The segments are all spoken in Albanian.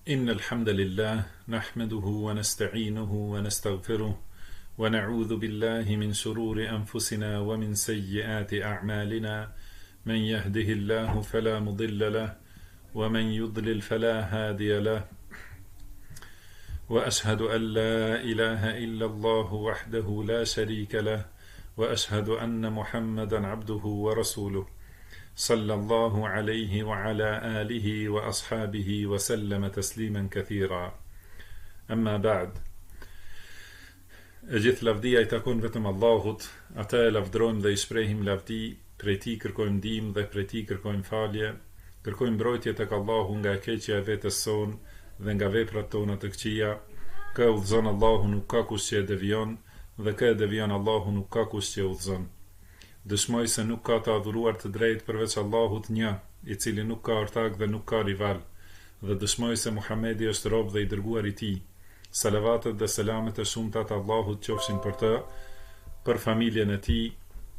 إن الحمد لله نحمده ونستعينه ونستغفره ونعوذ بالله من شرور أنفسنا ومن سيئات أعمالنا من يهده الله فلا مضل له ومن يضلل فلا هادي له وأشهد أن لا إله إلا الله وحده لا شريك له وأشهد أن محمدا عبده ورسوله صلى الله عليه وعلى آله وأصحابه وسلم تسليما كثيرا أما بعد Gjithë lavdia I takon vetëm Allahut, ata e lavdrojmë dhe I shprehim lavdi, prej Tij kërkojmë ndihmë dhe prej Tij kërkojmë falje, kërkojmë mbrojtje tek Allahu nga e keqja e vetes son dhe nga veprat tona të këqija. Kë udhëzon Allahu nuk ka kush që e devion, dhe kë e devion Allahu nuk ka kush që e udhëzon. Dëshmoj se nuk ka të adhuruar të drejtë përveç Allahut një, I cili nuk ka ortak dhe nuk ka rival, dhe dëshmoj se Muhamedi është rob dhe I dërguar I Tij. Salavatet dhe selamet e shumta të Allahut qofshin për të, për familjen e tij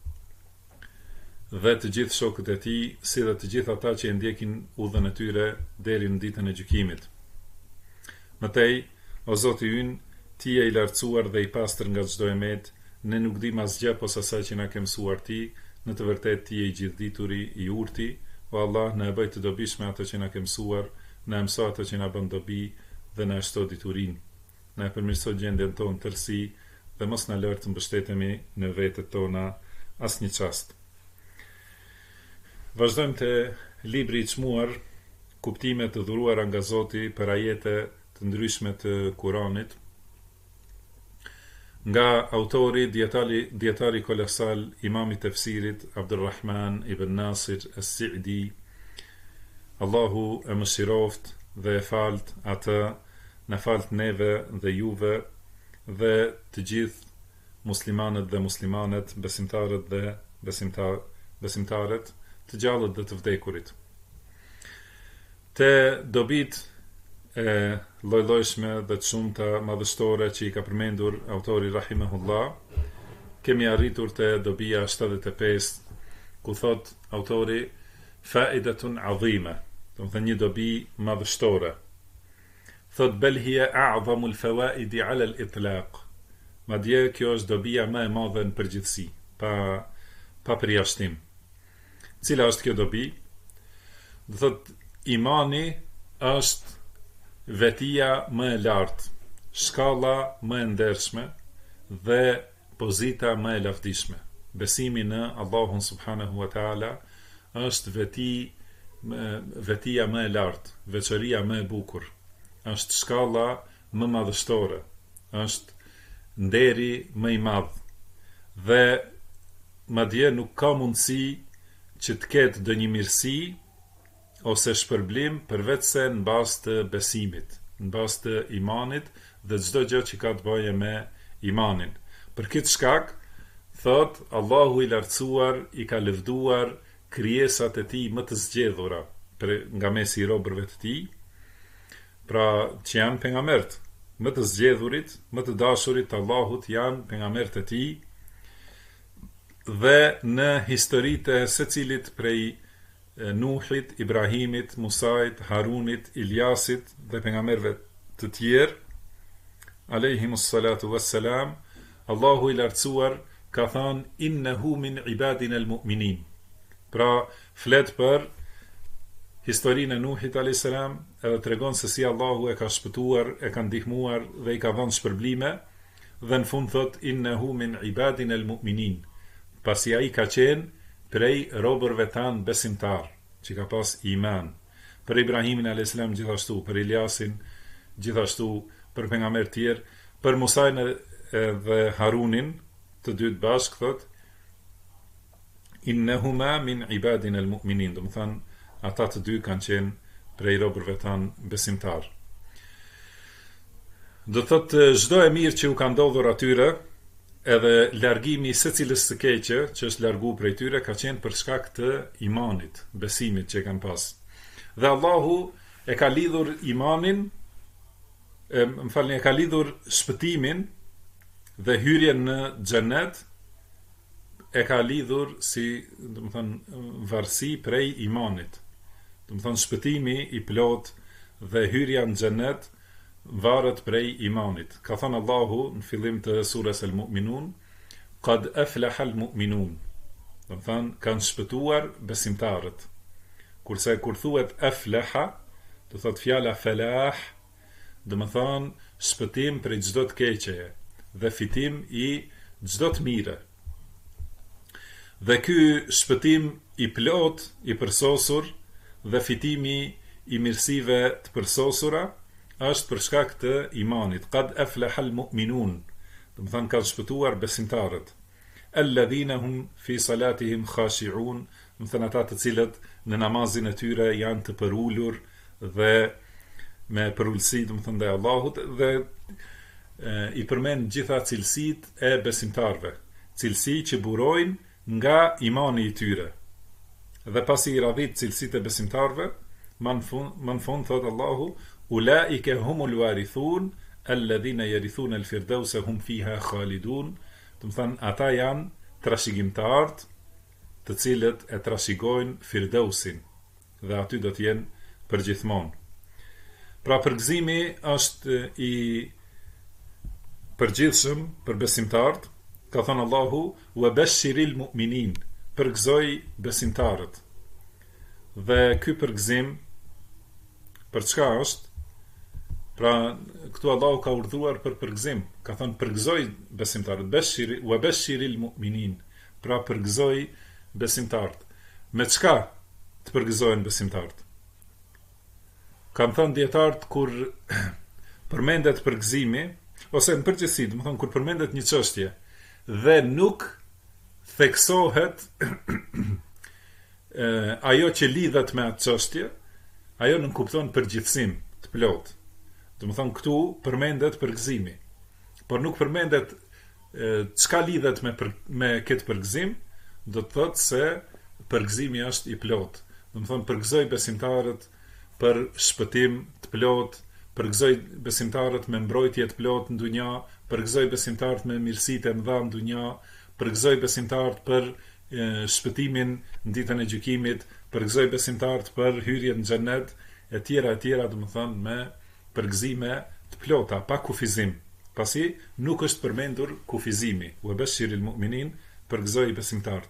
dhe të gjithë shokët e tij, si dhe të gjithë ata që e ndjekin udhën e tyre deri në ditën e gjykimit. Mëtej, o Zoti ynë, Ti je I lartësuar dhe I pastër nga çdo emet, ne nuk dim asgjë posa asaj që na ke mësuar Ti, në të vërtetë Ti je I gjithdituri, I urti, o Allah, na e bëj të dobishme ato që na ke mësuar, na mëso ato që na bën dobi dhe na shto diturinë. Na e përmirëso gjendjen tonë tërësi dhe mos na lër të mbështetemi në vetët tona asnjë çast. Vazhdojmë te libri I çmuar, kuptime të dhuruara nga Zoti për ajete të ndryshme të Kuranit, nga autori dietari kolosal Imam I tefsirit Abdulrahman ibn Nasir as-Sa'di, Allahu e mëshiroft dhe e falt atë, na falt neve dhe juve dhe të gjithë muslimanët dhe muslimanet, besimtarët dhe besimtaret, të gjallët dhe të vdekurit. Te dobit e lloj-llojshme dhe të shumta madhështore që I ka përmendur autori rahimahullah, kemi arritur te dobia 75, ku thot autori faidatun azima, do të thënë një dobi madhështore. Thot bel hiya a'zamu al-fawaid 'ala al-itlaq. Madje kjo është dobia më e madhe në përgjithësi, pa përjashtim. Cila është kjo dobi? Do thot imani është vetia më e lartë, shkalla më e ndershme dhe pozita më e lavdishme. Besimi në Allahun subhanahu wa taala është vetia më e lartë, veçoria më e bukur. Është shkalla më madhështore, është nderi më I madh, dhe madje nuk ka mundësi që të ketë ndonjë mirësi ose shpërblim përveç se në bazë të besimit, në bazë të imanit dhe çdo gjë që ka të bëjë me imanin. Për këtë shkak, thot Allahu I lartësuar I ka lëvduar krijesat e Tij më të zgjedhura nga mesi I robërve të Tij, pra që janë pejgamberët, më të zgjedhurit, më të dashurit të Allahut janë pejgamberët e Tij, dhe në historitë e secilit prej Nuhit, Ibrahimit, Musait, Harunit, Iljasit dhe pejgamberëve të tjerë, alayhimus salatu wassalam, Allahu I lartësuar ka thënë innehu min ibadina al-mu'minin. Pra flet për historinë e Nuhit a.s. edhe tregon se si Allahu e ka shpëtuar, e ka ndihmuar dhe I ka dhënë shpërblime, dhe në fund thot innehu min ibadina al-mu'minin, pasi ai ka qenë prej robërve tanë besimtar, që ka pas iman. Për Ibrahimin a.s. gjithashtu, për Iljasin gjithashtu, për pejgamber tjerë, për Musain dhe Harunin, të dytë bashkë thot innehuma min ibadina al-mu'minin, do të thënë ata të dy kanë qenë prej robërve tanë besimtar. Do thotë çdo e mirë që u ka ndodhur atyre, edhe largimi secilës së keqe që është largu prej tyre ka qenë për shkak të imanit, besimit që kanë pas. Dhe Allahu e ka lidhur imanin, e ka lidhur shpëtimin dhe hyrjen në xhenet, e ka lidhur si, do të thënë, varësi prej imanit. Do të thonë shpëtimi I plot dhe hyrja në xhenet varet prej imanit. Ka thënë Allahu në fillim të surës Al-Mu'minun, qad aflaha al-mu'minun. Do të thënë kanë shpëtuar besimtarët. Kurse kur thuhet aflaha, do thot fjala falah, do të thënë shpëtim prej çdo të keqeje dhe fitim i çdo të mire. Dhe ky shpëtim i plot, i përsosur dhe fitimi i mirësive të përsosura është për shkak të imanit. Qad aflaha al-mu'minun. Do të thënë kanë shpëtuar besimtarët. Alladhina hum fi salatihim khashi'un. Do të thënë ata të cilët në namazin e tyre janë të përulur dhe me përulësi, do të thënë ndaj Allahut, dhe i përmend gjitha cilësitë e besimtarëve, cilësi që burojnë nga imani i tyre. Dhe pasi i radhit cilësitë e besimtarëve, më në fund thot Allahu, ulaike humul warithun alladhina yarithuna al-firdausa hum fiha khalidun. Do të thënë ata janë trashëgimtarët të cilët e trashëgojnë Firdausin dhe aty do të jenë përgjithmonë. Pra përgëzimi është i përgjithshëm për besimtarët. Ka thënë Allahu, wa bashiril mu'minin, përgëzoj besimtarët. Dhe ky përgëzim për çka është? Pra këtu Allahu ka urdhëruar për përgëzim. Ka thënë përgëzoj besimtarët, wa bashiril mu'minin. Pra përgëzoj besimtarët. Me çka të përgëzohen besimtarët? Kam thënë dietarët kur përmendet përgëzimi, ose në përgjithësi, do të thënë kur përmendet një çështje dhe nuk theksohet ajo që lidhet me atë çështje, ajo nuk kupton përgjithësim të plot. Do të thënë këtu përmendet përgëzimi, por nuk përmendet çka lidhet me këtë përgëzim, do të thotë se përgëzimi është i plot. Do të thënë përgëzoj besimtarët për shpëtim të plot, përgëzoj besimtarët me mbrojtje të plot në dunja, përgëzoj besimtarët me mirësitë e mëdha në dunja, përgëzoj besimtarët për shpëtimin në ditën e gjykimit, përgëzoj besimtarët për hyrjen në xhenet, e tjera, do të thënë me përgëzime të plota, pa kufizim. Pasi nuk është përmendur kufizimi. Wa bashiril mu'minin, përgëzoj besimtarët.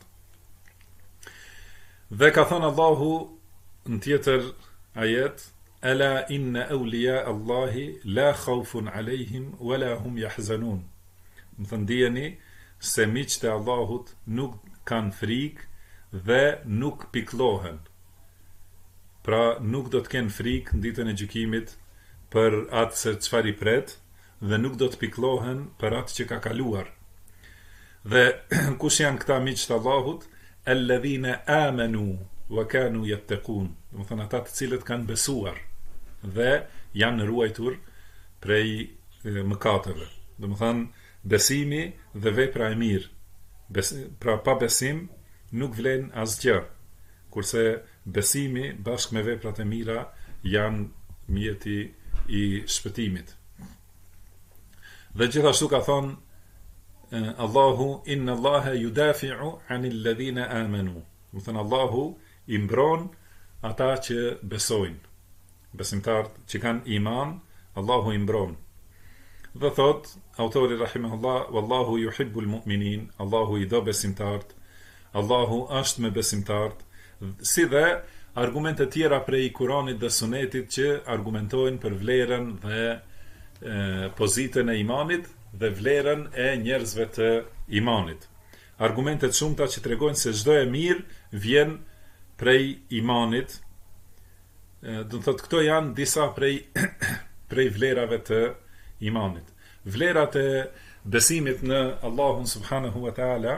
Dhe ka thënë Allahu në tjetër ajet, ala inna awliya Allahi la khawfun alejhim wala hum yahzanun. Më thënë dijeni se miqtë e Allahut nuk kanë frikë dhe nuk pikëllohen. Pra nuk do të kenë frikë në ditën e gjykimit për atë se çfarë i pret dhe nuk do të pikëllohen për atë që ka kaluar. Dhe kush janë këta miqtë e Allahut? Alladhina amanu wa kanu yattaqun. Do të thënë ata të cilët kanë besuar dhe janë ruajtur prej mëkateve. Do të thënë besimi dhe vepra e mirë. Pra pa besim nuk vlen asgjë. Kurse besimi bashkë me veprat e mira janë mjeti i shpëtimit. Dhe gjithashtu ka thonë Allahu, inna Allaha yudafi'u 'anil ladhina amanu. Do thënë Allahu i mbron ata që besojnë. Besimtarët që kanë iman, Allahu i mbron. Dhe thot autori rahimahullah, wallahu yuhibbul mu'minin, Allahu i do besimtarët, Allahu është me besimtarët, si dhe argumente tjera prej Kuranit dhe Sunetit që argumentojnë për vlerën dhe pozitën e imanit dhe vlerën e njerëzve të imanit. Argumentet shumëta që tregojnë se çdo e mirë vjen prej imanit. Do të thotë këto janë disa prej vlerave të imanit. Vlerat e besimit në Allahun subhanahu wa taala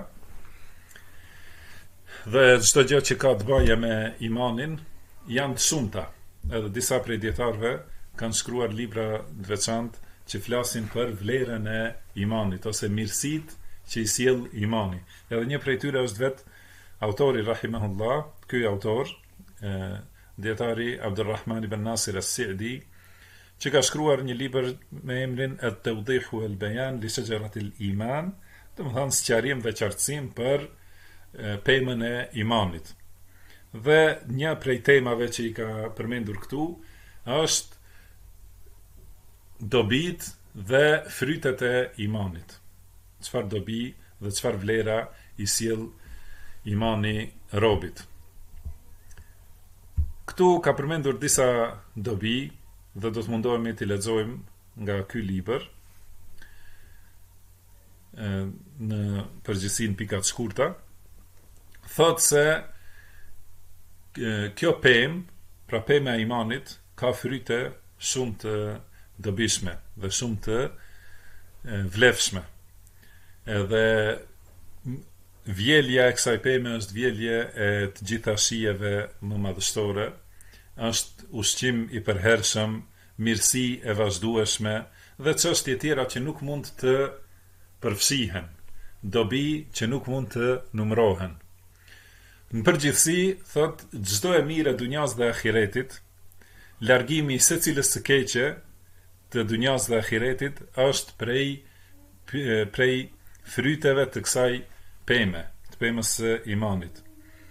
dhe çdo gjë që ka të bëjë me imanin janë të shumta. Edhe disa prej dietarëve kanë shkruar libra të veçantë që flasin për vlerën e imanit ose mirësitë që i sjell imani. Edhe një prej tyre është vetë autori rahimahullah, ky autor, dietari Abdulrahman ibn Nasir as-Sa'di, që ka shkruar një libër me emrin At-Tawdih wal-Bayan li Shajarat al-Iman, do të thonë sqarim dhe qartësim për pemën e imanit. Dhe një prej temave që i ka përmendur këtu është dobit dhe frytet e imanit. Çfarë dobi dhe çfarë vlera i sjell imani robit. Këtu ka përmendur disa dobi dhe do të mundohemi t'i lexojmë nga ky libër në përgjithësi në pika të shkurta. Thotë se kjo pemë, pra pema e imanit, ka fryte shumë të dobishme dhe shumë të vlefshme. Edhe vjelja e kësaj peme është vjelje e të gjitha shijeve më madhështore, është ushqim i përhershëm, mirësi e vazhdueshme dhe çështje tjera që nuk mund të përfshihen, dobi që nuk mund të numërohen. Në përgjithësi, thot, çdo e mirë e dunjas dhe ahiretit, largimi i secilës së keqe të dunjas dhe ahiretit është prej fryteve të kësaj peme, të pemës së imanit.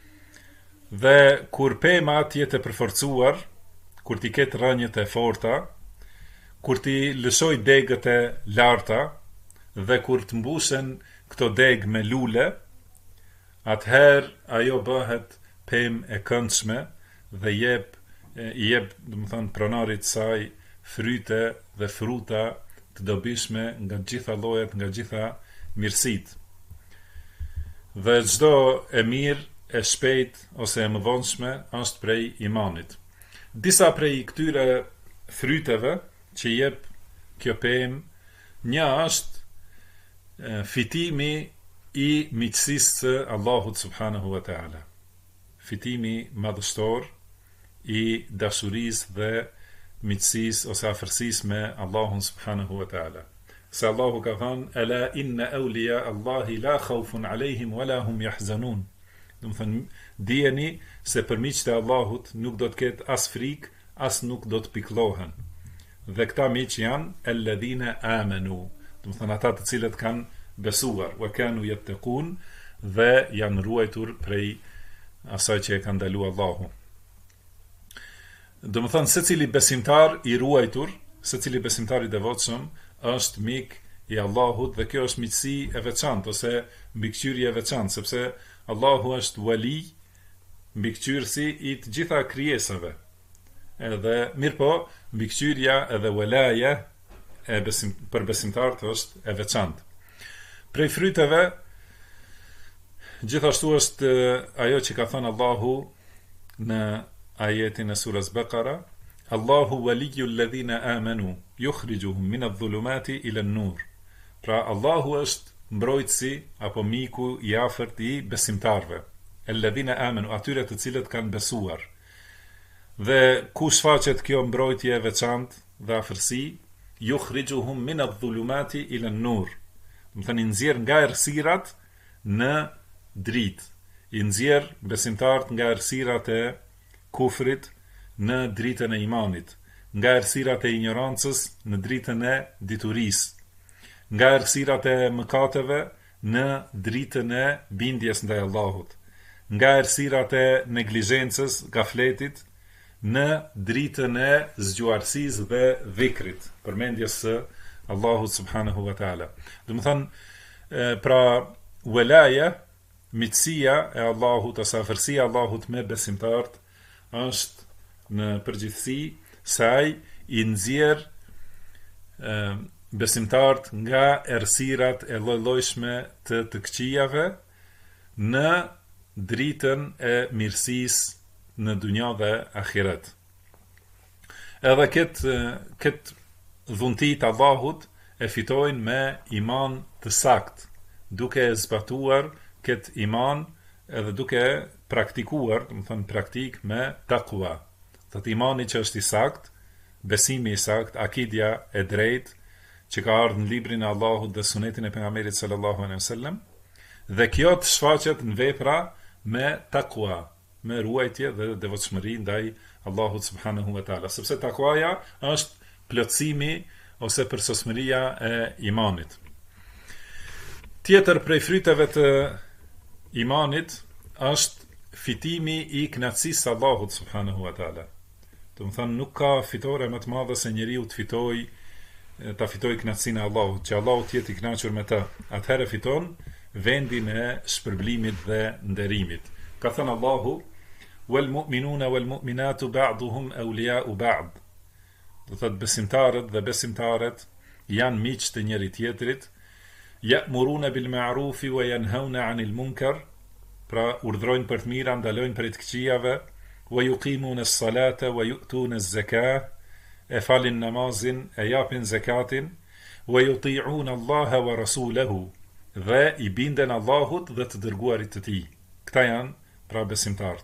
Dhe kur pema tjetë e përforcuar, kur t'i ketë rënjët e forta, kur t'i lëshoj degët e larta, dhe kur të mbushen këto degë me lule, atëherë ajo bëhet pemë e këndshme dhe i jep, domethënë pronarit saj fryte dhe fruta të dobishme nga gjitha llojet, nga gjitha mirësitë. Dhe çdo e mirë, e shpejt ose e mëvonshme është prej imanit. Disa prej këtyre fryteve që jep kjo pemë, një është fitimi i miqësisë së Allahut subhanahu wa taala. Fitimi madhështor i dashurisë dhe miqësisë ose afërsisë me Allahun subhanahu wa taala. Se Allahu ka thënë: "Ala inna awliya Allahi la khawfun alehim wala hum yahzanun." Do të thënë, dijeni se për miqtë e Allahut nuk do të ketë as frikë, as nuk do të pikëllohen. Dhe këta miq janë alladhina amanu. Do të thënë ata të cilët kanë besuar, wa kanu yattaqun, dhe janë ruajtur prej asaj që e ka ndaluar Allahu. Do të thënë secili besimtar i ruajtur, secili besimtar i devotshëm është mik i Allahut dhe kjo është miqësi e veçantë ose mbikëqyrje e veçantë, sepse Allahu është wali, mbikëqyrësi i të gjitha krijesave. Edhe mirëpo, mbikëqyrja edhe walaja për besimtarët është e veçantë. Prej fryteve, gjithashtu është ajo që ka thënë Allahu në ajetin e surës Bekara: Allahu waliyyu alladhina amanu yukhrijuhum min adh-dhulumati ila an-nur. Pra Allahu është mbrojtësi apo miku i afërt i besimtarve, alladhina amanu, atyre të cilët kanë besuar. Dhe ku shfaqet kjo mbrojtje e veçantë dhe afërsi? Yukhrijuhum min adh-dhulumati ila an-nur. Do të thënë nxjerr nga errësirat në dritë, i nxjerr besimtarët nga errësirat e kufrit në dritën e imanit, nga errësirat e ignorancës në dritën e diturisë, nga errësirat e mëkateve në dritën e bindjes ndaj Allahut, nga errësirat e neglizhencës, gafletit, në dritën e zgjuarësisë dhe dhikrit, përmendjes së Allahut subhanahu wa taala. Do të thënë, pra walaja, miqësia e Allahut ose afërsia e Allahut me besimtarët është në përgjithësi saj i nxjerr besimtarët nga errësirat e lloj-llojshme të këqijave në dritën e mirësisë në dunja dhe ahiret. Edhe këtë dhunti të Allahut e fitojnë me iman të sakt, duke e zbatuar këtë iman edhe duke praktikuar, do të thënë praktik me takwa. Të imani që është i sakt, besimi i sakt, akidja e drejtë që ka ardhur në librin e Allahut dhe sunetin e pejgamberit sallallahu alaihi wasallam, dhe kjo të shfaqet në vepra me takwa, me ruajtje dhe devotshmëri ndaj Allahut subhanahu wa taala, sepse takwaja është plotësimi ose përsosmëria e imanit. Tjetër prej fryteve të imanit është fitimi i kënaqësisë së Allahut subhanahu wa taala. Do të thënë nuk ka fitore më të madhe se njeriu të fitojë ta fitoj kënaqësinë e Allahut, që Allahu të jetë i kënaqur me ta, atëherë fiton vendin e shpërblimit dhe nderimit. Ka thënë Allahu: "Wal mu'minuna wal mu'minatu ba'duhum awliya'u ba'd." Do thotë besimtarët dhe besimtaret janë miq të njëri tjetrit. Ya'muruna bil ma'rufi wa yanhauna 'anil munkar, pra urdhrojnë për të mira, ndalojnë prej të këqijave. Wa yuqimuna as-salata wa yu'tuna az-zakah, e falin namazin, e japin zakatin. Wa yuti'una Allaha wa rasulahu, dhe i binden Allahut dhe të dërguarit të tij. Këta janë pra besimtarët.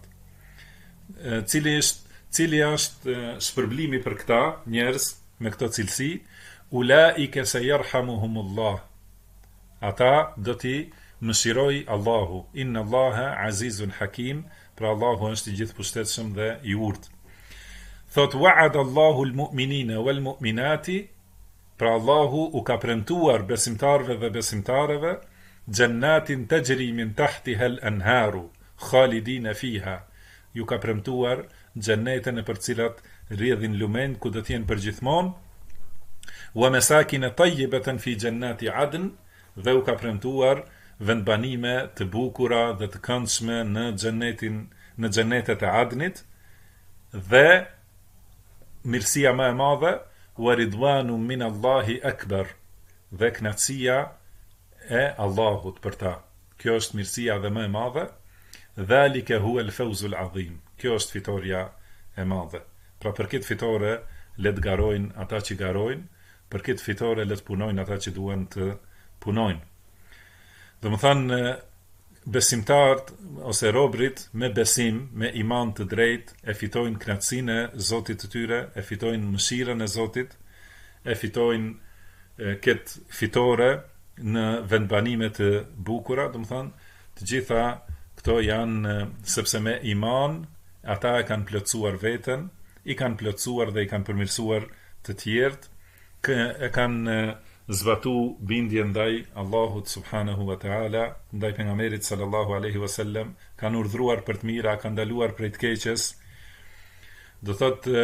Cili është shpërblimi për këta njerëz me këto cilësi? Ulaika sayarhamuhumullah, ata do t'i mëshiroj Allahu. Inna Allaha azizun hakim, pra Allahu është i gjithë pushtetshëm dhe i urtë. Thot: wa'ada Allahu al-mu'minina wal-mu'minati, pra Allahu u ka premtuar besimtarëve dhe besimtareve jannatin tajri min tahtiha al-anharu khalidina fiha, ju ka premtuar xhenete për cilat rrjedhin lumen ku do të jenë përgjithmonë. Wa masakin tayyibatan fi jannati adn, dhe u ka premtuar vendbanime të bukura dhe të këndshme në xhenetet e Adnit, dhe mirësia më e madhe, wa ridwanu min Allahi akbar, dhe kënaqësia e Allahut për ta. Kjo është mirësia dhe më e madhe. Dhalika huwa al-fawzu al-azim. Kjo është fitoria e madhe. Pra për këtë fitore le të garojnë ata që garojnë, për këtë fitore le të punojnë ata që duhen të punojnë. Do më thënë, besimtarët ose robrit me besim, me iman të drejt, e fitojnë kënaqësinë e Zotit të tyre, e fitojnë mëshirën e Zotit, e fitojnë këtë fitore në vendbanime të bukura. Do më thënë, të gjitha këto janë sepse me iman ata e kanë plotësuar veten, i kanë plotësuar dhe i kanë përmirësuar të tjerët, e kanë zbatu bindje ndaj Allahut subhanahu wa ta'ala, ndaj pejgamberit sallallahu alaihi wasallam, kanë urdhëruar për të mira, kanë ndaluar prej të keqes. Do thotë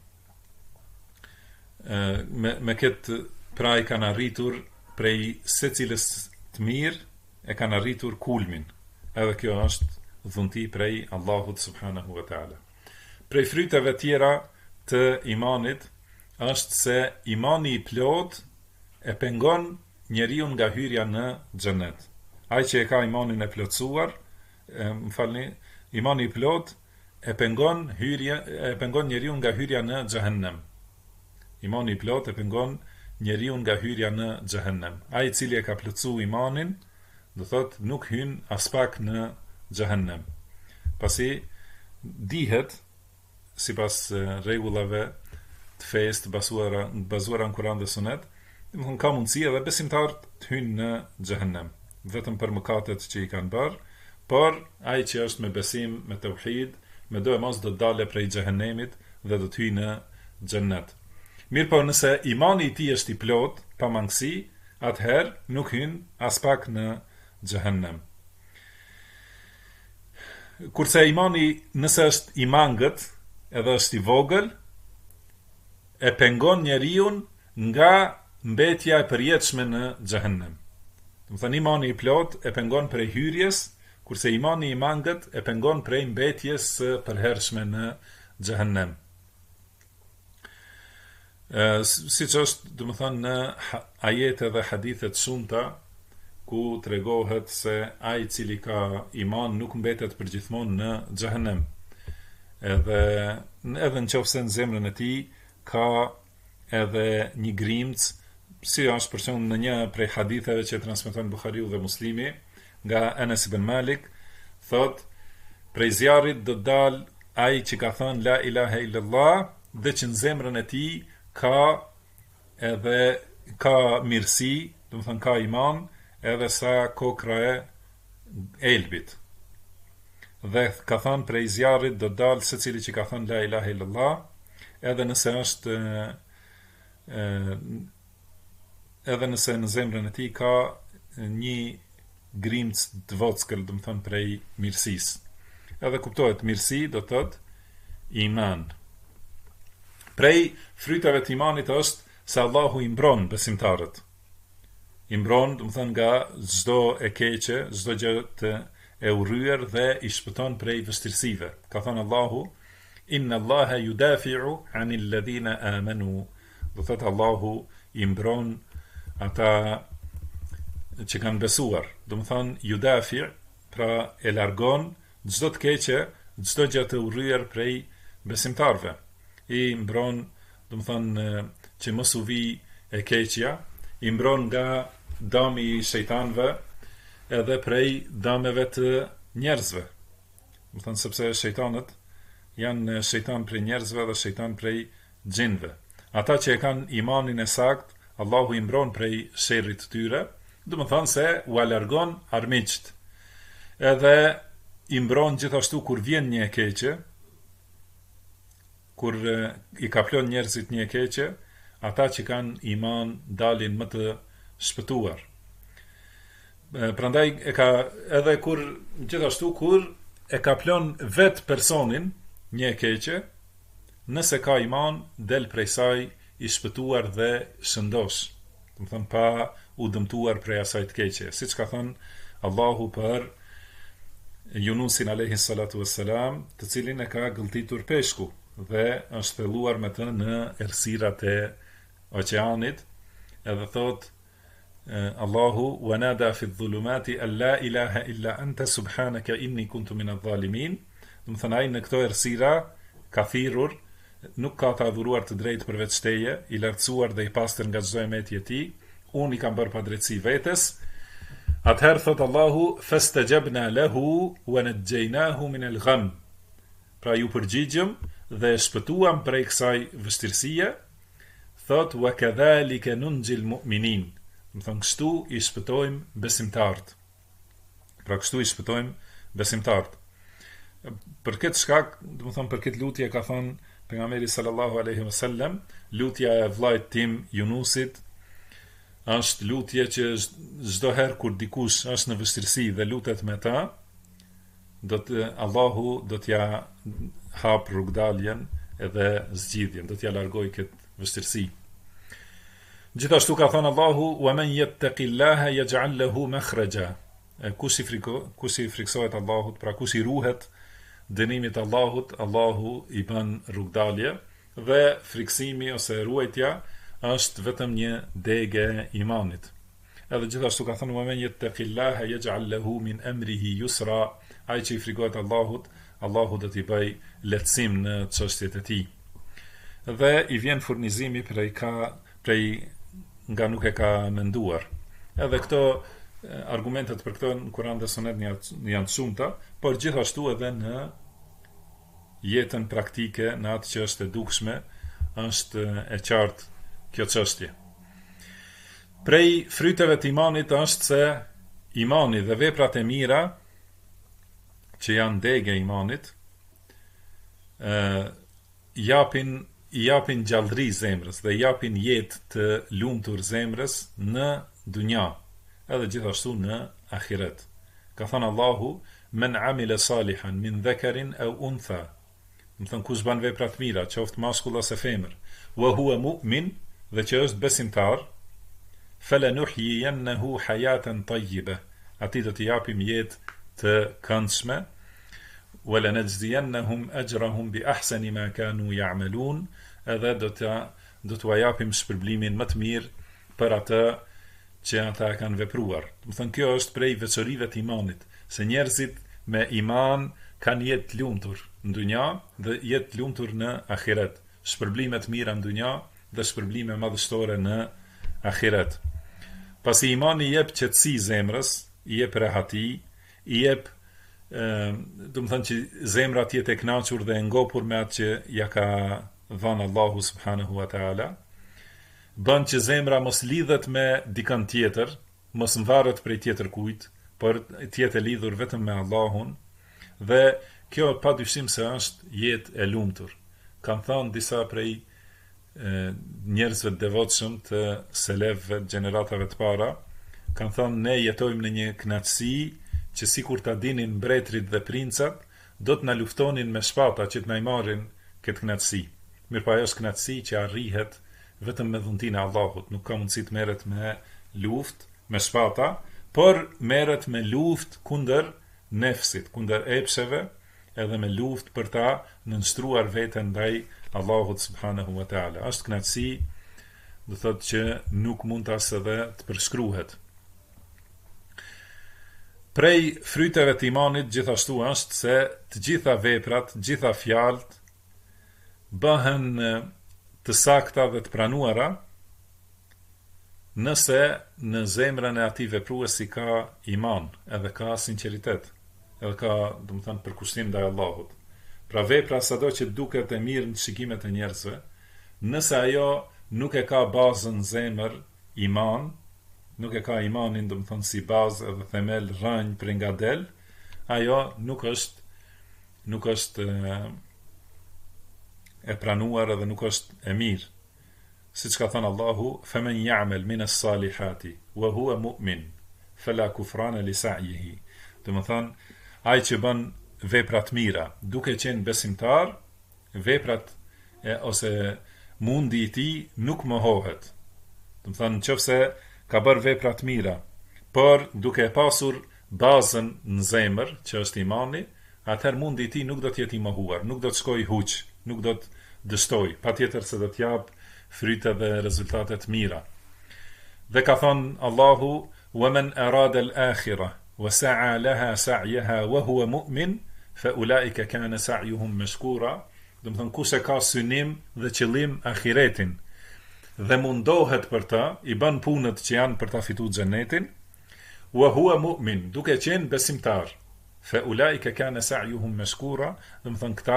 me këtë pra i kanë arritur prej secilës të mirë, e kanë arritur kulmin. Edhe kjo është dhunti prej Allahut subhanahu wa ta'ala. Prej fryteve tjera të imanit është se imani i plot e pengon njeriu nga hyrja në xhenet. Ai që e ka imanin e plotësuar, imani i plot e pengon njeriu nga hyrja në xhehenem. Imani i plot e pengon njeriu nga hyrja në xhehenem. Ai i cili e ka plotësuar imanin, do thot nuk hyn as pak në xhehenem. Pasi dihet sipas rregullave të fesë të bazuara në Kur'an dhe Sunet, ka mundësi edhe besimtarët të hynë në xhehenem, vetëm për mëkatet që i kanë bërë, por ai që është me besim, me tauhid, me do e mos do të dalë prej xhehenemit dhe do të hyjë në xhennet. Mirë po nëse imani i tij është i plot, pa mangësi, atëherë nuk hyn as pak në xhehenem. Kurse imani nëse është i mangët, edhe është i vogël, e pengon njeriu nga mbetja e përjetshme në xhehenem. Do të thënë imani i plot e pengon prej hyrjes, kurse imani i mangët e pengon prej mbetjes së përhershme në xhehenem. Siç është, do të thënë, në ajete dhe hadithe të shumta ku tregohet se ai i cili ka iman nuk mbetet përgjithmonë në xhehenem. Edhe nëse në zemrën e tij ka edhe një grimc, si është për shembull në një prej haditheve që transmeton Buhariu dhe Muslimi nga Anas ibn Malik, thot: prej zjarrit do të dal ai që ka thënë la ilaha illallah, dhe që në zemrën e tij ka mirësi, do të thënë ka iman, edhe sa kokra e elbit. Dhe ka thënë prej zjarrit do të dal secili që ka thënë la ilaha illallah, edhe nëse në zemrën e tij ka një grimc të vockël, do të thënë prej mirësisë. Edhe kuptohet mirësi do të thotë iman. Prej frytave të imanit është se Allahu i mbron besimtarët. I mbron, do të thënë, nga çdo e keqe, çdo gjë të e urryer dhe i shpëton prej vështirësive. Ka thënë Allahu: Inna Allaha yudafi'u 'anil ladhina amanu. Do thotë Allahu i mbron ata që kanë besuar. Do të thënë yudafi', pra e largon çdo të keqe, çdo gjë të urryer prej besimtarve. I mbron, do të thënë, që mos u vi e keqja, i mbron nga dami i shejtanëve edhe prej dameve të njerëzve. Do të thënë sepse shejtanët janë shejtan prej njerëzve dhe shejtan prej xhinëve. Ata që e kanë imanin e sakt, Allahu i mbron prej sherrit të tyre, do të thënë se u largon armiqt. Edhe i mbron gjithashtu kur vjen një e keqe, kur i kaplon njerëzit një e keqe, ata që kanë iman dalin më të shpëtuar. Prandaj edhe kur gjithashtu kur e kaplon vet personin një e keqe, nëse ka iman, del prej saj i shpëtuar dhe shëndosh. Do të thënë pa u dëmtuar prej asaj të keqe. Siç ka thënë Allahu për Yunusin alayhi salatu wassalam, të cilin e ka gëlltitur peshku dhe është thelluar me të në errësirat e oqeanit, edhe thot Allahu: "Wa nada fi dhulumati an la ilaha illa anta subhanaka inni kuntu min adh-dhalimin." Do të thënë ai në këto errësira ka thirrur, nuk ka të adhuruar të drejtë përveç teje, i lartësuar dhe i pastër nga çdo emeti e tij, unë i kam bërë padrejtësi vetes. Atëherë thot Allahu: "Fastajabna lahu wa najjaynahu min al-gham." Pra ju përgjigjëm dhe shpëtuam prej kësaj vështirësie. Thot: "Wa kadhalika nunjil mu'minin." Do të thënë kështu i shpëtojmë besimtarët. Pra kështu i shpëtojmë besimtarët. Për këtë shkak, do të thënë për këtë lutje ka thënë pejgamberi sallallahu alaihi wasallam, lutja e vllait tim Yunusit është lutje që çdo herë kur dikush është në vështirësi dhe lutet me ta, Allahu do t'ja hap rrugdaljen edhe zgjidhjen, do t'ja largoj këtë vështirësi. Gjithashtu ka thënë Allahu: "Wa man yattaqillaha yaj'al lahu makhraja." Kush i friksohet Allahut, pra kush i ruhet dënimit Allahut, Allahu i bën rrugdalje, dhe friksimi ose ruajtja është vetëm një degë e imanit. Edhe gjithashtu ka thënë: "Wa man yattaqillaha yaj'al lahu min amrihi yusra." Ai që i frikohet Allahut, Allahu do t'i bëj lehtësim në çështjet e tij. Dhe i vjen furnizimi prej nga nuk e ka menduar. Edhe këto argumentet për këto në Kur'an dhe Sunet janë shumëta, por gjithashtu edhe në jetën praktike, në atë që është e dukshme, është e qartë kjo çështje. Prej fryteve të imanit është se imani dhe veprat e mira, që janë degë e imanit, i japin gjallëri zemrës dhe i japin jetë të lumtur zemrës në dunja, edhe gjithashtu në ahiret. Ka thënë Allahu: "Men amila salihan min dhakarin aw untha." Do të thënë kush bën vepra të mira, qoftë mashkull ose femër, wa huwa mu'min, dhe që është besimtar, falanuhyiyannahu hayatan tayyibah. Atij do t'i japim jetë të këndshme, wala najziyannahum ajrahum bi ahsani ma kanu ya'malun, edhe do t'u japim shpërblimin më të mirë për atë që ata kanë vepruar. Do të thënë kjo është prej veçorive të imanit, se njerëzit me iman kanë jetë të lumtur në dunja dhe jetë të lumtur në ahiret, shpërblime të mira në dunja dhe shpërblime madhështore në ahiret. Pasi imani jep qetësi zemrës, i jep rehati, i jep do të thënë që zemra të jetë e kënaqur dhe e ngopur me atë që ja ka dhënë Allahu subhanahu wa taala, bën që zemra mos lidhet me dikën tjetër, mos mvaret prej tjetër kujt, por të jetë e lidhur vetëm me Allahun, dhe kjo padyshim se është jetë e lumtur. Kanë thënë disa prej njerëzve të devotshëm të selefëve, gjeneratave të para, kanë thënë ne jetojmë në një kënaqësi që sikur ta dinin mbretërit dhe princat, do të na luftonin me shpata që të na marrin këtë kënaqësi. Mirë, pa ajo është kënaqësi që arrihet vetëm me dhuntin e Allahut, nuk ka mundësi të merret me luftë, me shpata, por merret me luftë kundër nefsit, kundër epsheve, edhe me luftë për ta nënshtruar veten ndaj Allahut subhanahu wa taala. Është kënaqësi, do thotë që nuk mund as edhe të përshkruhet. Prej fryteve të imanit gjithashtu është se të gjitha veprat, të gjitha fjalët bëhen të sakta dhe të pranuara nëse në zemrën e atij vepruesi ka iman, edhe ka sinqeritet, edhe ka, domethënë, përkushtim ndaj Allahut. Pra vepra sado që duket e mirë në shikimet e njerëzve, nëse ajo nuk e ka bazën në zemër, iman, nuk e ka imanin, domethënë, si bazë edhe themel rënj për nga del, ajo nuk është e pranuar edhe nuk është e mirë. Siç ka thënë Allahu, "Faman ya'mal min as-salihati wa huwa mu'min, fala kufrana li sa'yihi." Domethënë, ai që bën vepra të mira, duke qenë besimtar, veprat ose mundi i tij nuk mohohet. Domethënë, nëse ka bërë vepra të mira, por duke pasur bazën në zemër, që është imani, atëherë mundi i tij nuk do të jetë i mohuar, nuk do të shkojë huq, nuk do të dështoj, patjetër se do të jap fryte dhe rezultate të mira. Dhe ka thënë Allahu, "Wa man arada al-akhirah wa sa'a laha sa'yaha wa huwa mu'min, fa ulaika kana sa'yuhum mashkura." Domethënë, kush e ka synim dhe qëllim ahiretin dhe mundohet për ta, i bën punët që janë për ta fituar xhenetin, wa huwa mu'min, duke qenë besimtar, fa ulaika kana sa'yuhum mashkura, domethënë këta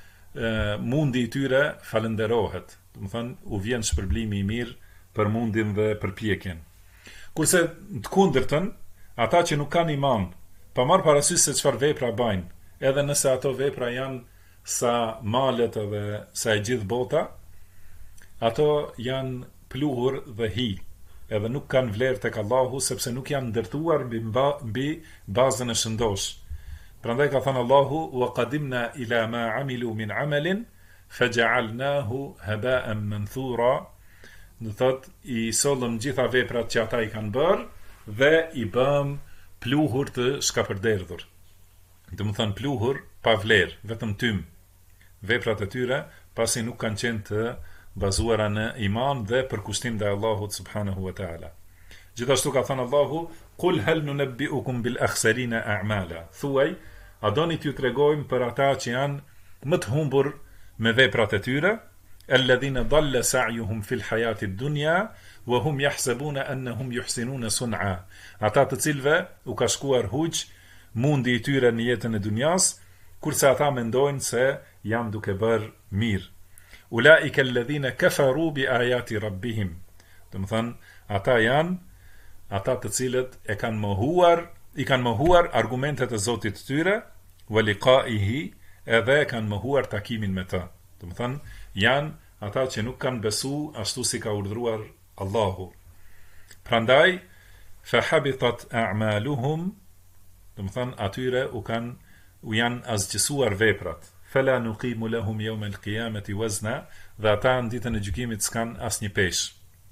mundi i tyre falenderohet. Domethënë, u vjen shpërblimi i mirë për mundin dhe përpjekjen. Kurse të kundërtën, ata që nuk kanë iman, pa marrë parasysh se çfarë vepra bajnë, edhe nëse ato vepra janë sa malet edhe sa e gjithë bota, ato janë pluhur dhe hi, edhe nuk kanë vlerë tek Allahu, sepse nuk janë ndërtuar mbi bazën e shëndosh. Prandaj ka thënë Allahu, "Wa qadimna ila ma 'amilu min 'amalin faja'alnahu haba'an manthura." Do thot, i sollëm gjitha veprat që ata i kanë bërë dhe i bëm pluhur të shkapërderdhur. Do të thënë pluhur pa vlerë, vetëm tym. Veprat e tyre pasi nuk kanë qenë të bazuara në iman dhe përkushtim ndaj Allahut subhanahu wa taala. Gjithashtu ka thënë Allahu, "Qul hal nunabbi'ukum bil akhsarina a'mala." Thuaj, a doni t'ju tregojmë për ata që janë më të humbur me veprat e tyre, alladhina dhalla sa'yuhum fil hayati ad-dunya wa hum yahsabuna annahum yuhsinuna sun'a. Ata të cilëve u ka shkuar huq mundi i tyre në jetën e dunjas, kurse ata mendojnë se janë duke bërë mirë. Ulaika alladhina kafaru bi ayati rabbihim. Do të thënë, ata janë ata të cilët i kanë mohuar argumentet e Zotit të tyre, wa liqa'ihi, edhe kanë mohuar takimin me të. Do të thënë, janë ata që nuk kanë besu ashtu si ka urdhëruar Allahu. Prandaj, fa habitat a'maluhum, do të thënë, atyre u janë azgjësuar veprat. Fala nuqimu lahum yawm al-qiyamati wazna, dhe ata në ditën e gjykimit s'kan asnjë peshë.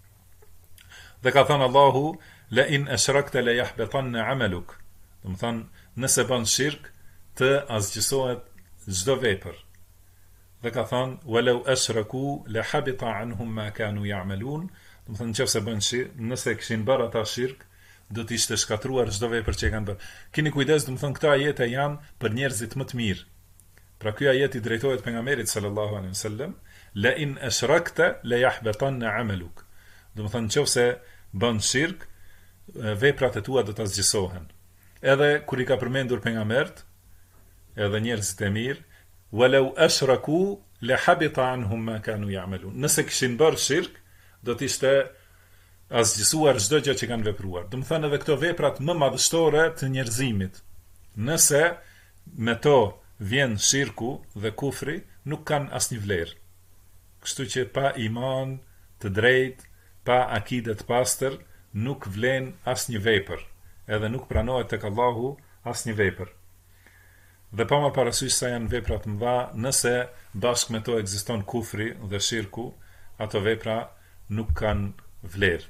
Dhe ka thënë Allahu, "La in ashrakta la yahbatanna 'amaluk." Do të thënë, nëse bën shirk, të azgjësohet çdo vepër. Dhe ka thënë, "Walau ashraku la habita 'anhum ma kanu ya'malun." Do të thënë, nëse bën shirk, nëse kishin bërë ata shirk, do të ishte shkatruar çdo vepër që kanë bërë. Keni kujdes, do të thënë, këto ajete janë për njerëzit më të mirë. Pra ky ajet i drejtohet pejgamberit sallallahu alaihi wasallam, "La in ashrakta la yahbatanna 'amaluk." Do të thënë, nëse bën shirk, veprat e tua do të azgjësohen. Edhe kur i ka përmendur pejgambert, edhe njerëzit e mirë, "Walau ashraku la habita 'anhum ma kanu ya'malun." Nëse kishin bërë shirk, do të ishte azgjësuar çdo gjë që kanë vepruar. Do të thënë, edhe këto veprat më madhështore të njerëzimit, nëse me to vjen shirku dhe kufri, nuk kanë asnjë vlerë. Kështu që pa iman të drejtë, pa akide të pastër, nuk vlen asnjë vepër, edhe nuk pranohet tek Allahu asnjë vepër. Dhe pa marrë parasysh sa janë vepra të mëdha, nëse bashkë me to ekziston kufri dhe shirku, ato vepra nuk kanë vlerë.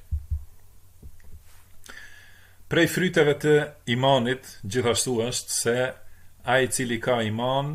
Prej fryteve të imanit gjithashtu është se ai i cili ka iman,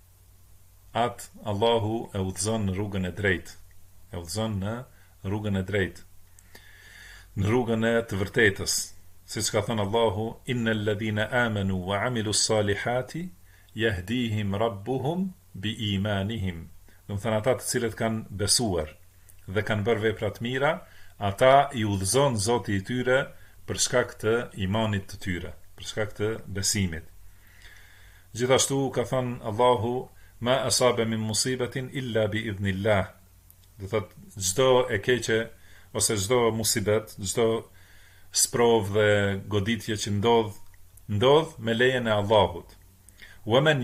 atë Allahu e udhëzon në rrugën e drejtë. E udhëzon në rrugën e drejtë, në rrugën e të vërtetës. Siç ka thënë Allahu, innal ladhina amanu wa amilu salihati yahdihim rabbuhum bi imanihim. Do të thënë ata të cilët kanë besuar dhe kanë bërë vepra të mira, ata i udhëzon Zoti i tyre për shkak të imanit të tyre, për shkak të besimit. Gjithashtu ka thënë Allahu, ma asaba min musibatin illa bi idhnillah. Do thotë çdo e keqe ose çdo musibet, çdo sprov dhe goditje që ndodh me lejen e Allahut. Wa man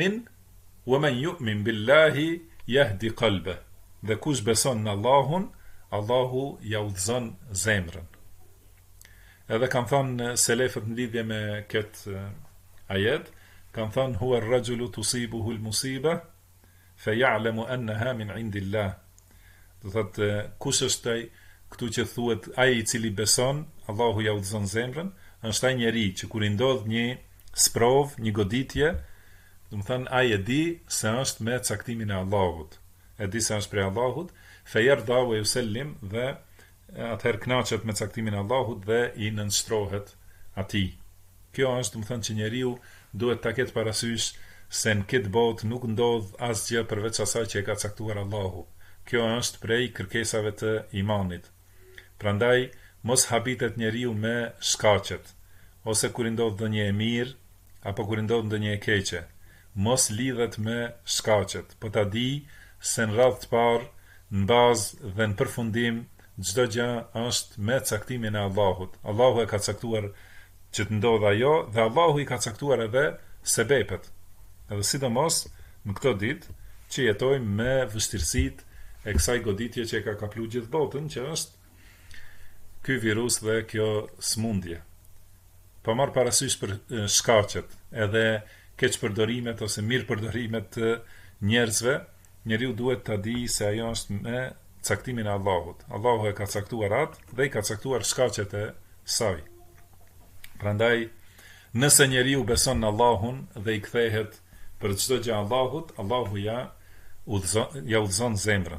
yu'min billahi yahdi qalbah. Dhe kush beson në Allahun, Allahu ja udhëzon zemrën. Edhe kanë thënë selefët në lidhje me këtë ajet, kanë thënë huwa ar-rajulu tusibuhu al-musiba fa ya'lamu annaha min 'indillah. Do thotë kush është ai këtu që thuhet ai i cili beson, Allahu ja udhëzon zemrën, është ai njeri që kur i ndodh një sprov, një goditje, do të thënë ai e di se është me caktimin e Allahut. E di se është prej Allahut, fa yarda wa yusallim, dhe atëherë kënaqet me caktimin e Allahut dhe i nënshtrohet atij. Kjo është, do të thënë, që njeriu duhet ta ketë parasysh se në këtë botë nuk ndodh asgjë përveç asaj që e ka caktuar Allahu. Kjo është prej kërkesave të imanit. Prandaj mos habitet njeriu me shkaqet, ose kur i ndodh ndonjë e mirë apo kur i ndodh ndonjë e keqe. Mos lidhet me shkaqet, po ta di se në radhë të parë, në bazë dhe në përfundim, çdo gjë është me caktimin e Allahut. Allahu e ka caktuar që të ndodhë ajo, dhe Allahu i ka caktuar edhe sebepet. Edhe sidomos në këto ditë që jetojmë me vështirësitë e kësaj goditje që e ka kaplu gjithë botën, që është ky virus dhe kjo smundje. Pa marrë parasysh për shkaqet, edhe keq përdorimet ose mirë përdorimet të njerëzve, njeriu duhet ta di se ajo është me caktimin e Allahut. Allahu e ka caktuar atë dhe i ka caktuar shkaqet e saj. Prandaj, nëse njeriu beson në Allahun dhe i kthehet për çdo gjë Allahut, Allahu ja udhëzon zemrën.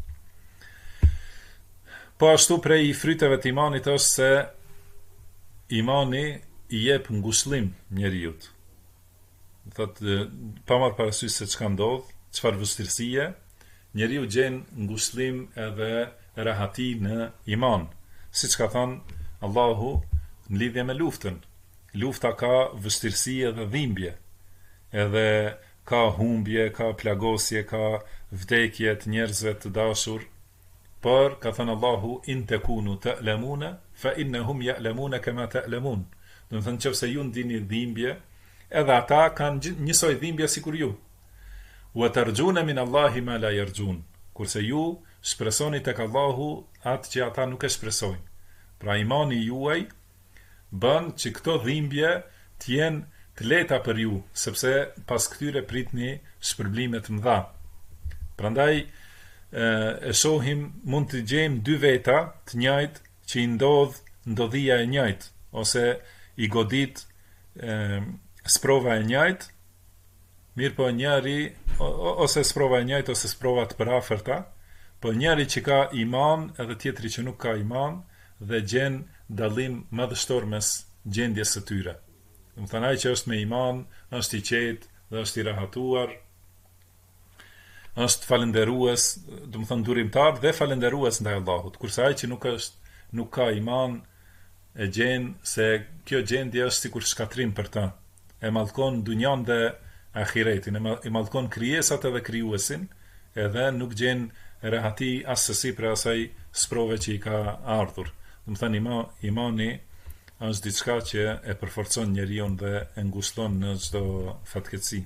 Po ashtu prej fryteve të imanit është se imani i jep ngushëllim njeriut. Thotë, pa marrë parasysh se çka ndodh, çfarë vështirësie, njeriu gjen ngushëllim edhe rahati në iman. Siç ka thënë Allahu në lidhje me luftën. Lufta ka vështirësi edhe dhimbje. Edhe ka humbje, ka plagosje, ka vdekje të njerëzve të dashur. Por ka thënë Allahu, in takunu ta'lamuna fa innahum ya'lamuna kama ta'lamun. Do të thënë nëse ju ndini dhimbje, edhe ata kanë njësoj dhimbje sikur ju. Wa tarjuna min Allahi ma la yarjun. Kurse ju shpresoni tek Allahu atë që ata nuk e shpresojnë. Pra imani juaj bën që këto dhimbje të jenë të lehta për ju, sepse pas këtyre pritni shpërblime të mëdha. Prandaj e shohim, mund të gjejmë dy veta të njëjtë që i ndodhia e njëjtë, ose i godit sprova e njëjtë, mirë po njëri, ose sprova e njëjtë, ose sprova të përafërta, po njëri që ka iman edhe tjetri që nuk ka iman, dhe gjen dallim madhështor mes gjendjes së tyre. Do të thënë ai që është me iman, është i qetë dhe është i rahatuar, është falënderues, do të thënë durimtar dhe falënderues ndaj Allahut. Kurse ai që nuk ka iman, e gjen se kjo gjendje është sikur shkatrim për ta. E mallkon dunjan dhe ahiretin, e mallkon krijesat edhe krijuesin, edhe nuk gjen rahati asesi për asaj sprove që i ka ardhur. Do të thënë imani është diçka që e përforcon njeriu dhe e ngushëllon në çdo fatkeqësi.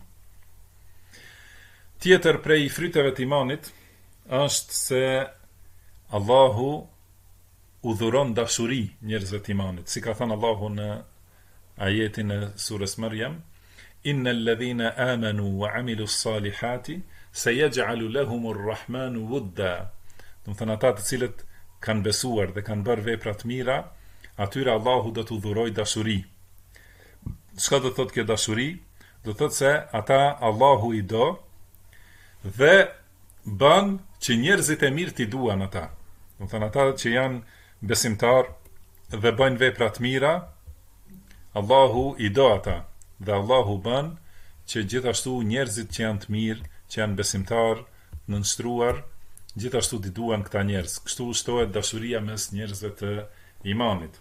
Tjetër prej fryteve të imanit është se Allahu udhuron dashuri njerëzve të imanit. Si ka thënë Allahu në ajetin e surës Maryam, innal ladhina amanu wa amilu s-salihati sayaj'alu lahumur rahmanu wudda. Do të thënë ata të cilët kanë besuar dhe kanë bërë vepra të mira, atyre Allahu do t'u dhurojë dashuri. Çka do thotë kjo dashuri? Do thotë se ata Allahu i do dhe bën që njerëzit e mirë t'i duan ata. Do thënë ata që janë besimtar dhe bëjnë vepra të mira, Allahu i do ata dhe Allahu bën që gjithashtu njerëzit që janë të mirë, që janë besimtar, nënshtruar, gjithashtu t'i duan këta njerëz. Kështu shtohet dashuria mes njerëzve të imanit.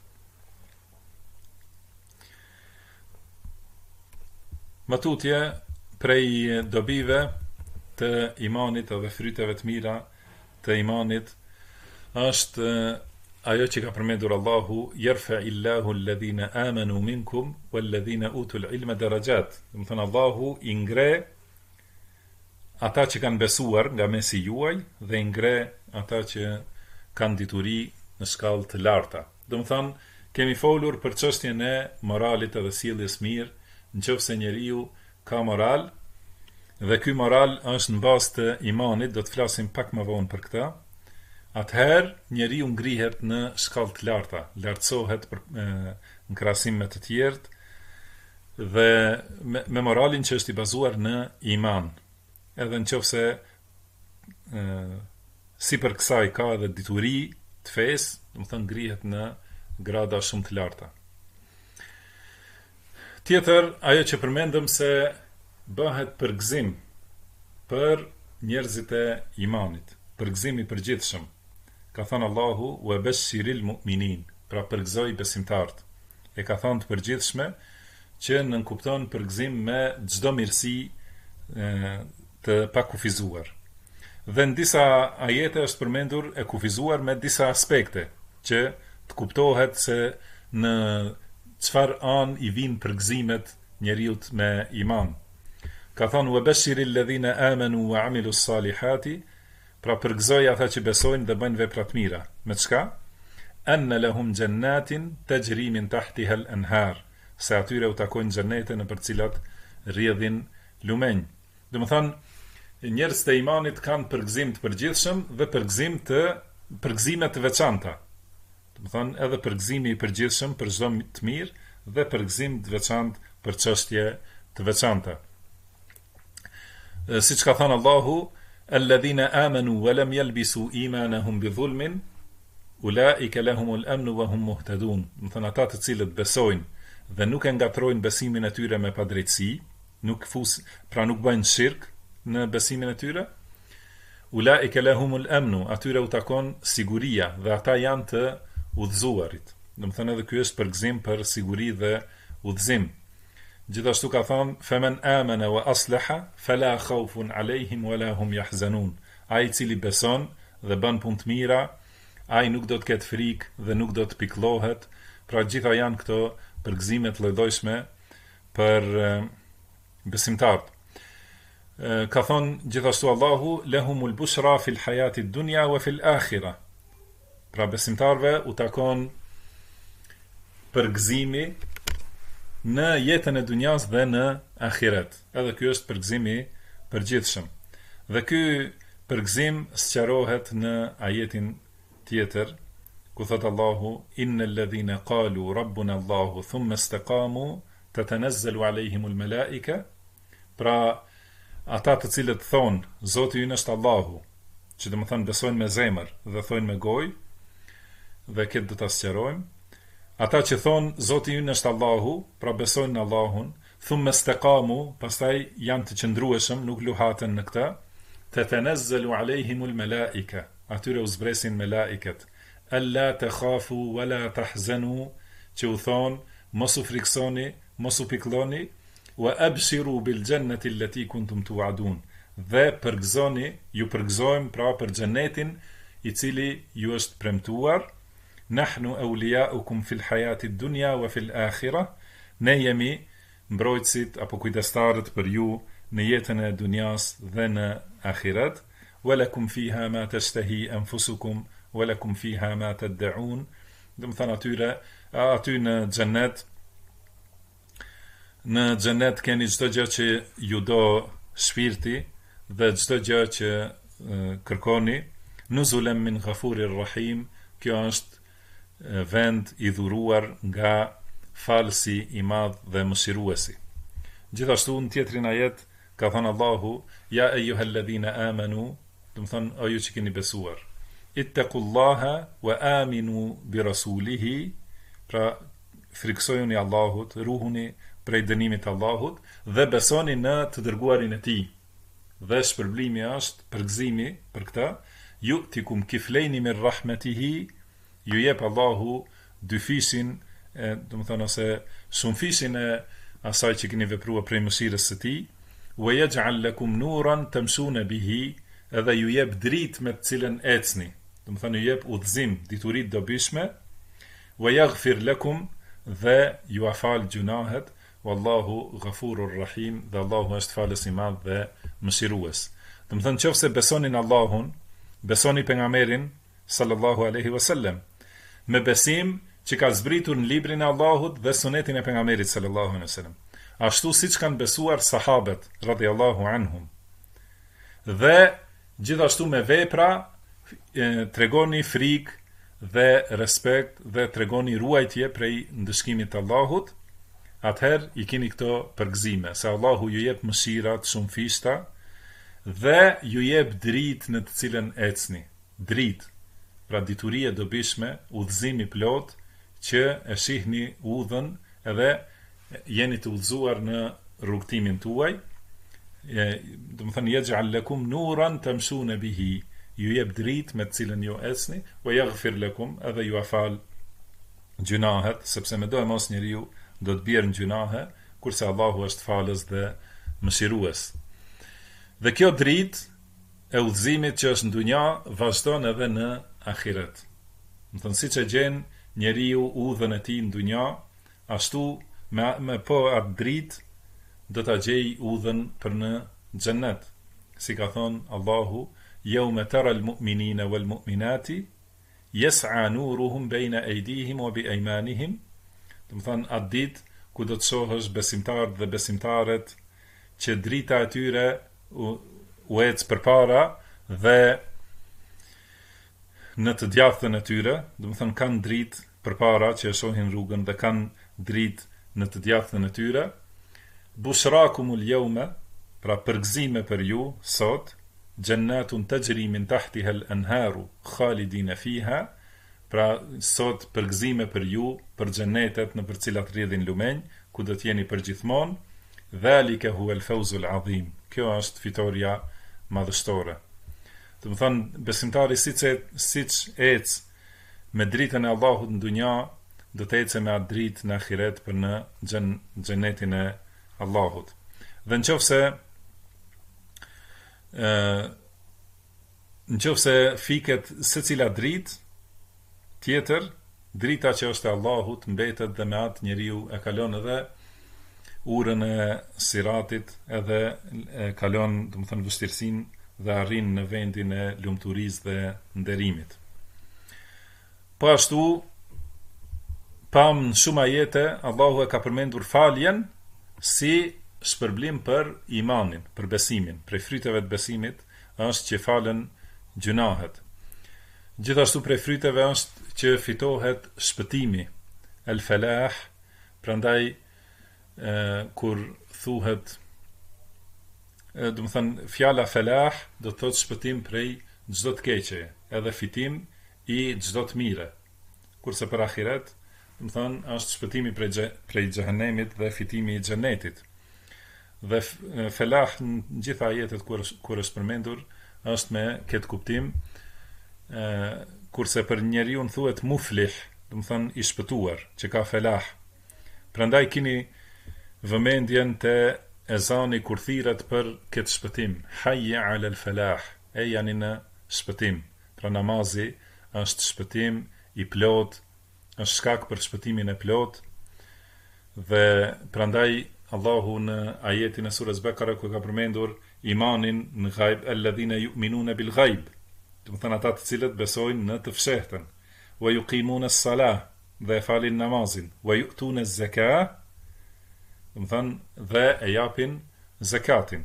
Matutje prej dobive të imanit edhe fryteve të mira të imanit është ajo që ka përmendur Allahu, yerfa illahu alladhina amanu minkum walladhina utul ilma darajat. Do të thënë Allahu i ngre ata që kanë besuar nga mesi juaj dhe i ngre ata që kanë dituri në shkallë të larta. Do të thënë kemi folur për çështjen e moralit edhe sjelljes mirë, nëse njeriu ka moral dhe ky moral është në bazë të imanit, do të flasim pak më vonë për këtë. Atëherë njeriu ngrihet në shkallë të larta, lartësohet në krahasim me të tjerët dhe me moralin që është i bazuar në iman. Edhe nëse sipër kësaj ka edhe dituri të fesë, do të thënë ngrihet në grada shumë të larta. Tjetër, ajo që përmendëm se bëhet përgëzim për njerëzit e imanit, përgëzim i përgjithshëm. Ka thënë Allahu, wa bashiril mu'minin, pra përgëzoj besimtarët. E ka thënë të përgjithshme që nënkupton përgëzim me çdo mirësi të pakufizuar. Dhe në disa ajete është përmendur e kufizuar me disa aspekte që të kuptohet se në çfarë anë i vinë përgëzimet njeriut me iman. Ka thënë wa bashiril ladhina amanu wa amilus salihati, pra përgëzoj ata që besojnë dhe bëjnë vepra të mira. Me çka? Anna lahum jannatin tajri min tahtiha al-anhar, se atyre u takojnë xhenete në për cilat rrjedhin lumenj. Do të thënë njerëzit e imanit kanë përgëzim të përgjithshëm dhe përgëzime të veçanta. Do të thënë edhe përgëzimi i përgjithshëm për çdo të mirë dhe përgëzim të veçantë për çështje të veçanta. Siç ka thënë Allahu, alladhina amanu wa lam yalbisu imanahum bidhulmin ulaika lahumul amnu wa hum muhtadun. Do të thënë ata të cilët besojnë dhe nuk e ngatrojnë besimin e tyre me padrejtësi, nuk bëjnë shirk në besimin e tyre, ulaika lahumul amnu, atyre u takon siguria dhe ata janë të udhëzuarit. Do të thënë edhe ky është përgëzim për siguri dhe udhëzim. Gjithashtu ka thënë faman amana wa aslaha fala khawfun alehim wala hum yahzanun. Ai i cili beson dhe bën punë të mira, ai nuk do të ketë frikë dhe nuk do të pikëllohet. Pra gjitha janë këto përgëzime të llojdojshme për besimtarët. Ka thënë gjithashtu Allahu, lahumul bushra fil hayati dunya wa fil akhirah. Pra besimtarve u takon përgëzimi në jetën e dunjas dhe në ahiret. Edhe ky është përgëzimi përgjithshëm. Dhe ky përgëzim sqarohet në ajetin tjetër, ku thot Allahu, innal ladhina qalu rabbuna Allahu thumma istaqamu tatanazzalu alehimul malaika. Pra ata të cilët thonë Zoti ynë është Allahu, që do të thonë besojnë me zemër dhe thonë me gojë, dhe këtë do ta sqarojmë. Ata që thonë Zoti ynë është Allahu, pra besojnë në Allahun, thumma istaqamu, pastaj janë të qëndrueshëm, nuk luhaten në këtë, tatanazzalu alehimul malaika, atyre u zbresin melaiket, alla takhafu wala tahzanu, që u thonë mos u friksoni, mos u pikëlloni, wa abshiru bil jannati allati kuntum tu'adun, dhe përgëzoni, ju përgëzojmë pra për xhenetin i cili ju është premtuar. Nahnu awliyaukum fil hayati dunya wa fil akhirah, ne jemi mbrojtësit apo kujdestarët për ju në jetën e dunjas dhe në ahiret. Walakum fiha ma tashtahi anfusukum walakum fiha ma tad'un. Do të thënë aty në xhenet keni çdo gjë që ju do shpirti dhe çdo gjë që kërkoni. Nuzulan min ghafurir rahim, kjo është vend i dhuruar nga falësi i madh dhe mëshiruesi. Gjithashtu në tjetrin ajet ka thënë Allahu: Ja eyyuhalladhina amanu, do të thonë o ju që keni besuar, ittaqullaha wa aminu bi rasulihi, pra friksojuni Allahut, ruhuni prej dënimit të Allahut dhe besoni në të dërguarin e tij. Dhe shpërblimi është përgëzimi për këtë: yu'tikum kiflejni min rahmetihi, ju jep Allahu dy fishin, do të thonë ose shumë fishin e asaj që keni vepruar prej mëshirës së tij, wa yaj'al lakum nuran tamshuna bihi, edhe ju jep dritë me të cilën ecni, do të thonë ju jep udhëzim, dituri të dobishme, wa yaghfir lakum, dhe ju afal gjunahet, wallahu ghafurur rahim, dhe Allahu është falës i madh dhe mëshirues. Do të thonë nëse besoni në Allahun, besoni pejgamberin sallallahu alaihi wasallam, me besim që ka zbritur në librin e Allahut dhe sunetin e pejgamberit sallallahu alaihi wasallam, ashtu siç kanë besuar sahabët radhiyallahu anhum. Dhe gjithashtu me vepra tregoni frikë dhe respekt dhe tregoni ruajtje prej ndëshkimit të Allahut, atëherë i keni këto përgëzime, se Allahu ju jep mëshirat shumë fishta dhe ju jep dritë në të cilën ecni. Dritë, pra dituri e dobishme, udhëzim i plot, që e shihni udhën edhe jeni të udhëzuar në rrugtimin tuaj. Do të thënë yaj'al lakum nuran tamshuna bihi, ju jep dritë me të cilën ju ecni, wa yaghfir lakum, edhe ju afal gjunahet, sepse me do e mos njeriu do të bjerë në gjunahe, kurse Allahu është falës dhe mëshirues. Dhe kjo dritë e udhëzimit që është në dunja vazhdon edhe në ahiret. Do të thënë siç e gjen njeriu udhën e tij në dunja, ashtu me po atë dritë do ta gjej udhën për në xhennet. Si ka thonë Allahu: Yawma tara al-mu'minina wal-mu'minati yas'a nuruhum bayna aydihim wa bi aymanihim. Do të thonë atë ditë ku do të shohësh besimtarët dhe besimtaret që drita e tyre u ec përpara dhe në të djathtën e tyre, do të thonë kanë dritë përpara që e shohin rrugën dhe kanë dritë në të djathtën e tyre. Bushrakumul yawma, pra përgëzime për ju sot, jannatun tajri min tahtiha al-anharu khalidina fiha, pra sot përgëzime për ju për xhenetet në për cilat rrjedhin lumenj, ku do të jeni përgjithmonë. Dhalika huwa al-fawzul azim, kjo është fitoria madhështore. Do të thonë besimtari siç ec me dritën e Allahut në dunja, do të ecë me atë dritë në ahiret për në xhenetin e Allahut. Dhe nëse fiket secila dritë tjetër, drita që është e Allahut mbetet dhe me atë njeriu e kalon edhe urën e siratit, edhe e kalon, do të thënë, vështirësinë dhe arrin në vendin e lumturisë dhe nderimit. Po ashtu, pam në shumë ajete, Allahu e ka përmendur faljen si shpërblim për imanin, për besimin. Prej fryteve të besimit është që falen gjunahet. Gjithashtu prej fryteve është që fitohet shpëtimi, el falah, prandaj kur thuhet, do të thënë fjala falah do të thotë shpëtim prej çdo të keqe, edhe fitim i çdo të mire. Kurse për ahiret, do të thënë është shpëtimi prej xhehenemit dhe fitimi i xhenetit. Dhe falah në gjitha ajetet kur është përmendur është me këtë kuptim, kurse për njeriu thuhet muflih, do të thënë i shpëtuar, që ka falah. Prandaj keni vëmendjen te ezani kur thirret për këtë shpëtim, hayya ala al-falah, e janë në shpëtim. Pra namazi është shpëtim i plot, është shkak për shpëtimin e plot, dhe prandaj Allahu në ajetin e surës Bekara ku ka përmendur imanin në ghaib, alladhina yu'minuna bil ghaib, do të thënë ata të cilët besojnë në të fshehtën, wa yuqimuna as-salah, dhe falin namazin, wa yu'tuna az-zakah, do të thënë dhe e japin zakatin.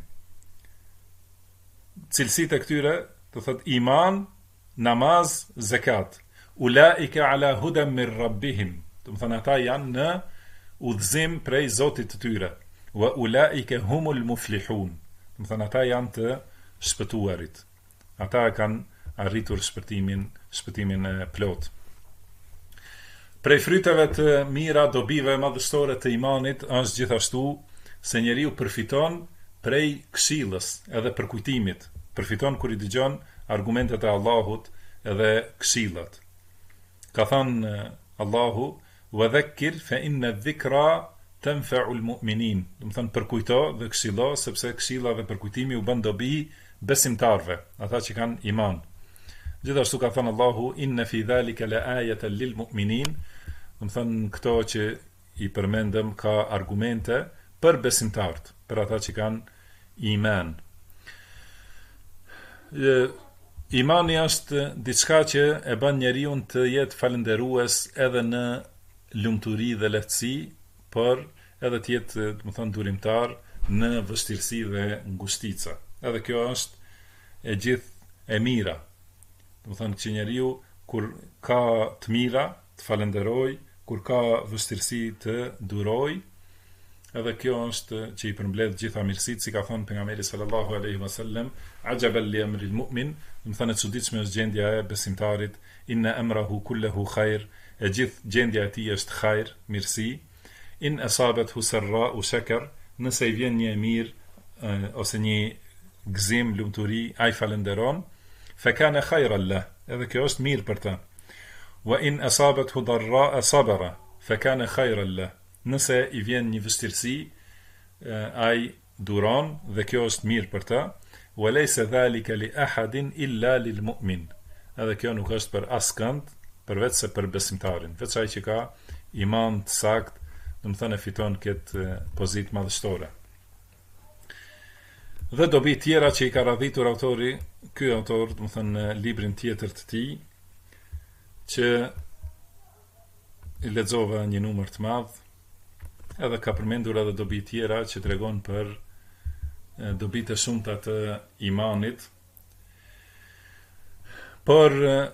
Cilësitë e këtyre, do thotë iman, namaz, zakat. ulaika ala hudan min rabbihim, do të thonë ata janë në udhëzim prej Zotit të tyre, wa ulaika humul muflihun, do të thonë ata janë të shpëtuarit, ata kanë arritur shpëtimin e plot. Prej fryteve të mira, dobive madhështore të imanit është gjithashtu se njeriu përfiton prej këshillës edhe përkujtimit, përfiton kur i dëgjon argumentet e Allahut edhe këshillat. Ka thënë Allahu: "Wa dhakkir fa inna dhikra tanfa'u al-mu'minin", do të thonë përkujto dhe këshillo, sepse këshilla dhe përkujtimi u bën dobi besimtarve, ata që kanë iman. Gjithashtu ka thënë Allahu: "Inna fi dhalika la ayatan lil mu'minin", do të thonë këto që i përmendëm ka argumente për besimtarët, për ata që kanë iman. Imani është diçka që e bën njeriu të jetë falënderues edhe në lumturi dhe lehtësi, por edhe të jetë, do të thonë, durimtar në vështirësi dhe ngushtica. Edhe kjo është e gjithë e mira. Do të thonë që njeriu kur ka të mira të falenderoj, kur ka vështirësi të duroj. Edhe kjo është që i përmbledh gjitha mirësitë, si ka thënë pejgamberi sallallahu alaihi wasallam: "Ajaban li amri al-mu'min", do të thonë e çuditshme është gjendja e besimtarit, "Inna amrahu kulluhu khair", e gjithë gjendja e tij është khair, mirësi. "In asabathu sarra'u shakar", nëse i vjen një mirë ose një gëzim, lumturi, ai falenderon, "fa kana khairan lah", edhe kjo është mirë për të. "Wa in asabathu darra'a sabara, fa kana khairan lah", nëse i vjen një vështirësi, ai duron dhe kjo është mirë për ta. "Walaysa dhalika li ahadin illa lil mu'min", edhe kjo nuk është për askënd përveç se për besimtarin, veç ai që ka iman të sakt, do të thënë fiton këtë pozitë madhështore. Dhe dobi tjera që i ka radhitur autori, ky autor, do të thënë në librin tjetër të tij, që i lexova një numër të madh, edhe ka përmendur edhe dobi tjera që tregon për dobitë e shumta të imanit. Por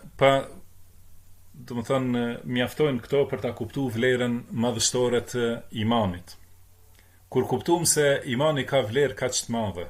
do të thonë mjaftojnë këto për ta kuptuar vlerën madhështore të imanit. Kur kuptuam se imani ka vlerë kaq të madhe,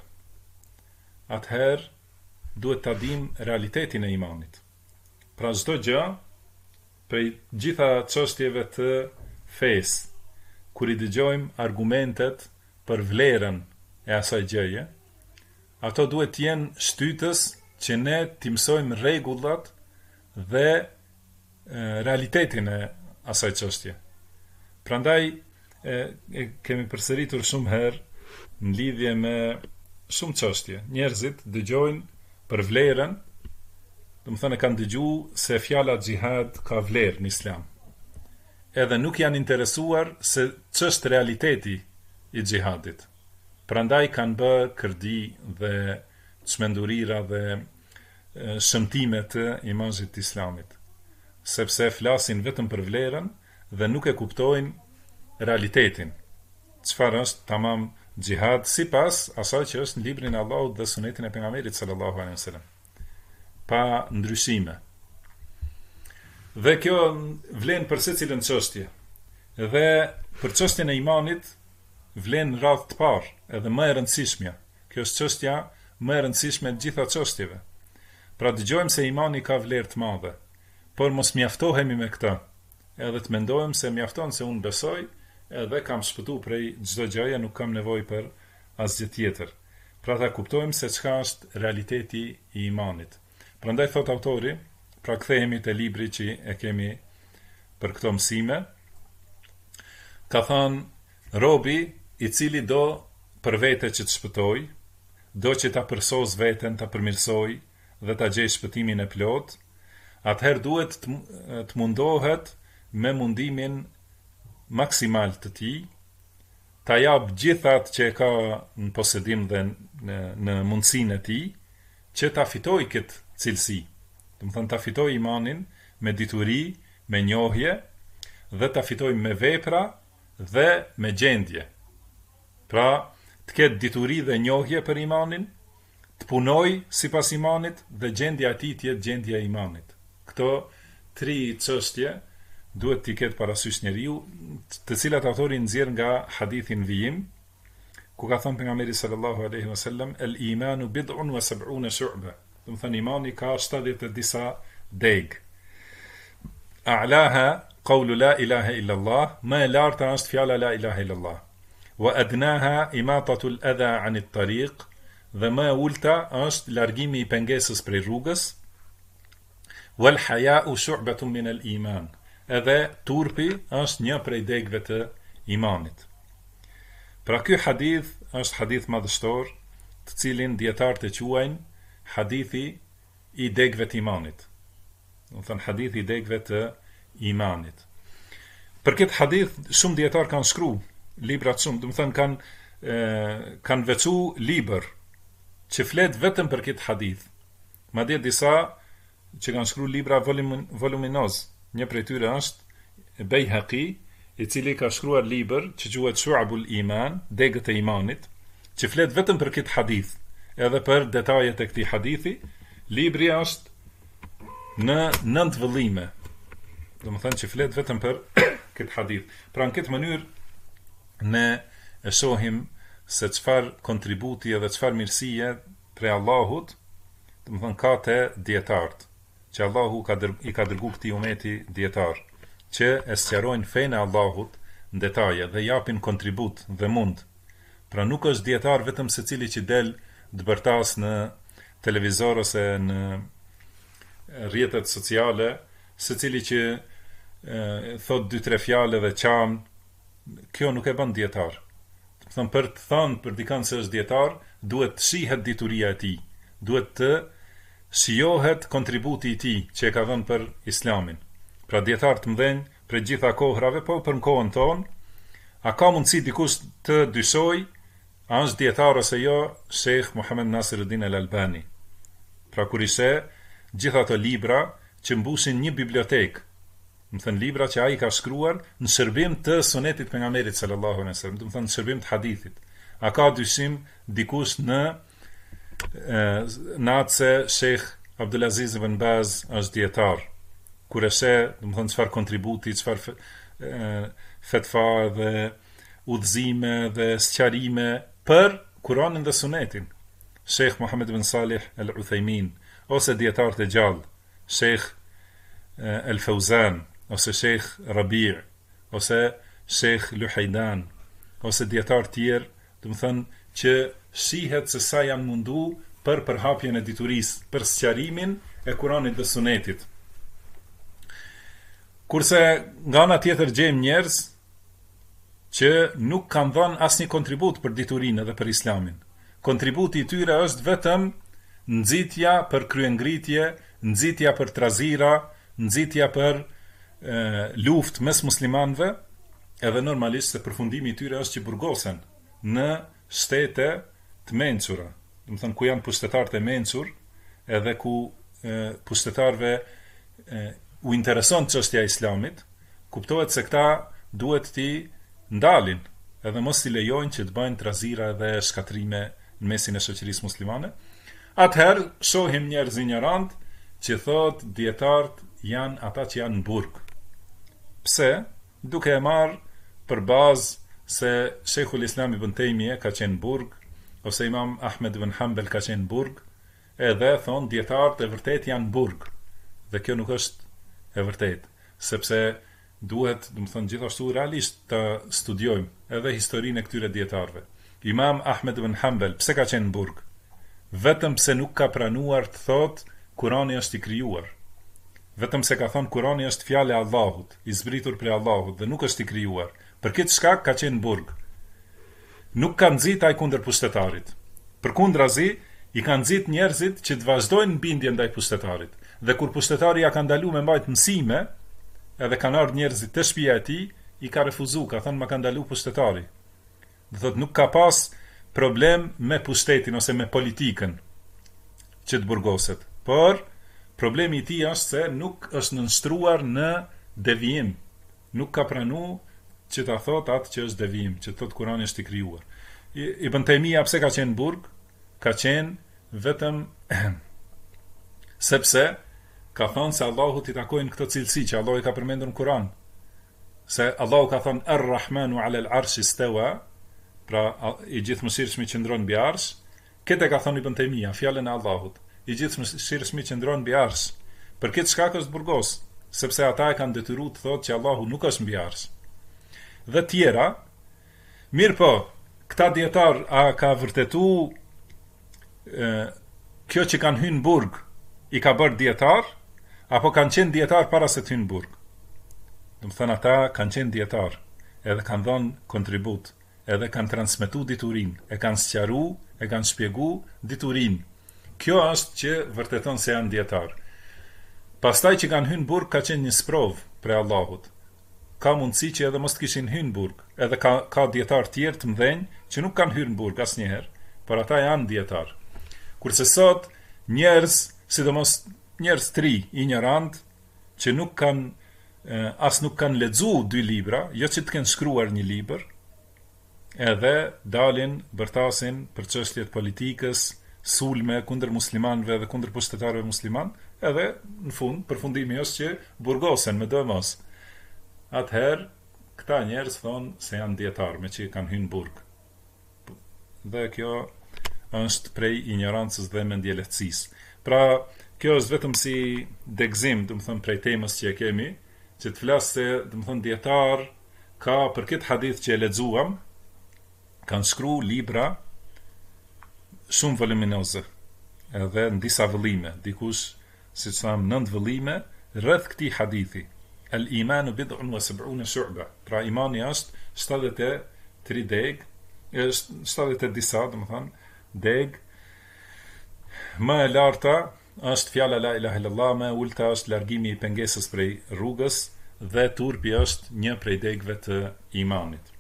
atëherë duhet ta dim realitetin e imanit. Pra çdo gjë, prej gjitha çështjeve të fesë, kur i dëgjojmë argumentet për vlerën e asaj gjëje, ato duhet të jenë shtytës që ne t'i mësojmë rregullat dhe realitetin e asaj çështje. Prandaj kemi përsëritur shumë herë në lidhje me shumë çështje. Njerëzit dëgjojnë për vlerën, do të thonë kanë dëgjuar se fjala xhihad ka vlerë në Islam. Edhe nuk janë interesuar se ç'është realiteti i xhihadit. Prandaj kanë bë kërdi dhe çmendurira dhe shëmtime të imazhit të Islamit, sepse flasin vetëm për vlerën dhe nuk e kuptojnë realitetin. Çfarë është tamam xhihad sipas asaj që është në librin e Allahut dhe sunetin e pejgamberit sallallahu alaihi wasallam, pa ndryshime. Dhe kjo vlen për secilën çështje. Dhe për çështjen e imanit vlen radhë të parë, edhe më e rëndësishmja. Kjo është çështja më e rëndësishme e gjitha çështjeve. Pra dëgjojmë se imani ka vlerë të madhe, por mos mjaftohemi me këtë. Edhe të mendojmë se mjafton se unë besoj, edhe kam shpëtu prej çdo gjëje, nuk kam nevojë për asgjë tjetër. Pra ta kuptojmë se çka është realiteti i imanit. Prandaj thot autori, pra kthehemi te libri që e kemi për këto mësime, ka thënë: robi i cili do për vete që të shpëtoj, do që ta përsos veten, ta përmirësoj dhe ta gjej shpëtimin e plot, atëherë duhet të mundohet me mundimin maksimal të tij, ta jap gjithat që e ka në posedim dhe në mundësinë e tij, që ta fitoj këtë cilësi. Do të thonë ta fitoj imanin me dituri, me njohje dhe ta fitoj me vepra dhe me gjendje. Pra, të ketë dituri dhe njohje për imanin, të punoj sipas imanit dhe gjendja e tij të jetë gjendja e imanit. Këto të tri çështje duhet t'i ketë parasysh njeriu, të cilat autori nxjerr nga hadithin vijim, ku ka thënë pejgamberi sallallahu alaihi wasallam, el imanu bid'un wa sab'una shu'ba. Do të thënë imani ka 70 e disa deg. A'laha qawlu la ilaha illa Allah, ma e larta është fjala la ilaha illa Allah. Wa adnaha imatatu al-adha 'an at-tariq, dhe më e ulta është largimi i pengesës prej rrugës. Wal haya'u shu'batun min al-iman. Edhe turpi është një prej degëve të imanit. Pra ky hadith është hadith madhështor, të cilin dietarët e quajnë hadithi i degëve të imanit. Do të thënë hadithi i degëve të imanit. Për këtë hadith shumë dietar kanë shkruar libra të shumë, do të thënë kanë veçu libër që flet vetëm për këtë hadith. Madje disa që kanë shkruar libra voluminoz. Një prej tyre është Bejhaqi, i cili ka shkruar libër që quhet Shu'abul Iman, degët e imanit, që flet vetëm për këtë hadith, edhe për detajet e këtij hadithi. Libri është në 9 vëllime. Domethënë që flet vetëm për këtë hadith. Pra në këtë mënyrë ne e shohim se çfarë kontributi edhe çfarë mirësie prej Allahut, domethënë ka te dietarët, që Allahu i ka dërguar këtij umeti dietar, që e sqarojnë fenë e Allahut në detaje dhe japin kontribut dhe mund. Pra nuk është dietar vetëm secili që del të bërtas në televizor ose në rrjetet sociale, secili që thot 2-3 fjalë dhe qan. Kjo nuk e bën dietar. Do të thënë për të thënë për dikën se është dietar, duhet të shihet dituria e tij, duhet të shijohet kontributi i tij që e ka dhënë për Islamin. Pra dietar të mëdhenj për gjitha kohrave, po për në kohën tonë, a ka mundësi dikush të dyshoj a është dietar ose jo Sheikh Muhammad Nasiruddin al-Albani. Pra kur ishte gjitha ato libra që mbushin një bibliotekë, më thënë libra që ai ka shkruar në shërbim të sunetit pejgamberit sallallahu alaihi wasallam, do të thënë në shërbim të hadithit. A ka dyshim dikush në atë se Sheikh Abdulaziz ibn Baz është dietar? Kur e sheh, do të thënë çfarë kontributi, çfarë fetva dhe udhëzime dhe sqarime për Kur'anin dhe Sunetin. Sheikh Muhammad ibn Salih al-Uthaymin, ose dietarët e gjallë, Sheikh al-Fawzan, ose Sheikh Rabi', ose Sheikh Luhaydan, ose dietar tjerë, do të thënë që shihet se sa janë mundu për përhapjen e diturisë, për sqarimin e Kur'anit dhe Sunetit. Kurse nga ana tjetër gjejmë njerëz që nuk kanë dhënë asnjë kontribut për diturinë dhe për Islamin. Kontributi i tyre është vetëm nxitja për kryengritje, nxitja për trazira, nxitja për luftë mes muslimanëve, edhe normalisht se përfundimi i tyre është që burgosen në shtete të mençura. Do të thënë ku janë pushtetarët e mençur, edhe ku pushtetarëve u intereson çështja e Islamit, kuptohet se këta duhet t'i ndalin, edhe mos t'i lejojnë që të bëjnë trazira dhe shkatrime në mesin e shoqërisë muslimane. Atëherë shohim njerëz ignorant që thot dietarët janë ata që janë në burg. Pse? Duke e marrë për bazë se Sheikhul Islam ibn Taymije ka qenë në burg, ose Imam Ahmed ibn Hanbal ka qenë në burg, edhe thon dietarët e vërtet janë në burg. Dhe kjo nuk është e vërtet, sepse duhet, do të thënë gjithashtu realisht të studiojmë edhe historinë e këtyre dietarëve. Imam Ahmed ibn Hanbal pse ka qenë në burg? Vetëm pse nuk ka pranuar të thotë Kurani është i krijuar. Vetëm se ka thënë Kurani është fjala e Allahut, i zbritur prej Allahut dhe nuk është i krijuar. Për këtë shkak ka qenë në burg. Nuk ka nxit ai kundër pushtetarit. Përkundrazi, i kanë nxit njerëzit që të vazhdojnë në bindje ndaj pushtetarit. Dhe kur pushtetari ja ka ndaluar me mbajt mësime, edhe kanë ardhur njerëzit te shtëpia e tij, i ka refuzuar, ka thënë ma ka ndaluar pushtetari. Do thotë nuk ka pas problem me pushtetin ose me politikën që të burgoset, por problemi i tij është se nuk është nënshtruar në devijim. Nuk ka pranuar që ta thotë atë që është devijim, që thotë Kurani është i krijuar. Ibn Taymija pse ka qenë në burg? Ka qenë vetëm sepse ka thonë se Allahut i takojnë këto cilësi që Allah i ka përmendur në Kur'an. Se Allahu ka thonë Ar-Rahmanu 'ala al-'arshi istawa, pra i gjithëmshirshmi qëndron mbi arsh. Këtë ka thonë Ibn Taymija, fjalën e Allahut. I gjithëmshirshmi qëndron mbi arsh. Për këtë shkak është burgos, sepse ata e kanë detyruar të thotë që Allahu nuk është mbi arsh. Dhe tjera, mirë po, këta dietar a ka vërtetu kjo që kanë hyrë në burg i ka bërë dietar, apo kanë qenë dietar para se të hynë në burg? Do të thënë ata kanë qenë dietar, edhe kanë dhënë kontribut, edhe kanë transmetuar diturinë, e kanë sqaruar, e kanë shpjeguar diturinë. Kjo është që vërteton se janë dietar. Pastaj që kanë hyrë në burg ka qenë një sprov për Allahut. Ka mundësi që edhe mos të kishin hyrë në burg, edhe ka dietar tjerë të mëdhenj që nuk kanë hyrë në burg asnjëherë, por ata janë dietar. Kurse sot njerëz, sidomos njerëz të ri, ignorant, që nuk kanë lexuar 2 libra, jo që të kenë shkruar një libër, edhe dalin bërtasin për çështjet politikës, sulme kundër muslimanëve dhe kundër pushtetarëve musliman, edhe në fund, përfundimi është që burgosen me do mos. Atëherë, këta njerëz thonë se janë dietar me që kanë hyrë në burg. Dhe kjo është prej ignorancës dhe mendjelehtësisë. Pra, kjo është vetëm si degzim, do të thënë prej temës që e kemi, që të flas se, do të thënë dietar ka për këtë hadith që e lexuam, kanë shkruar libra shumë voluminoze, edhe në disa vëllime, dikush, si që thamë, 9 vëllime, rreth këtij hadithi. Al-imanu bid'un wa sab'una shu'ba. Pra imani është 73 deg, 70 disa, domethënë, deg. Më e larta është fjala la ilaha illallah, më e ulta është largimi i pengesës prej rrugës dhe turpi është një prej degëve të imanit.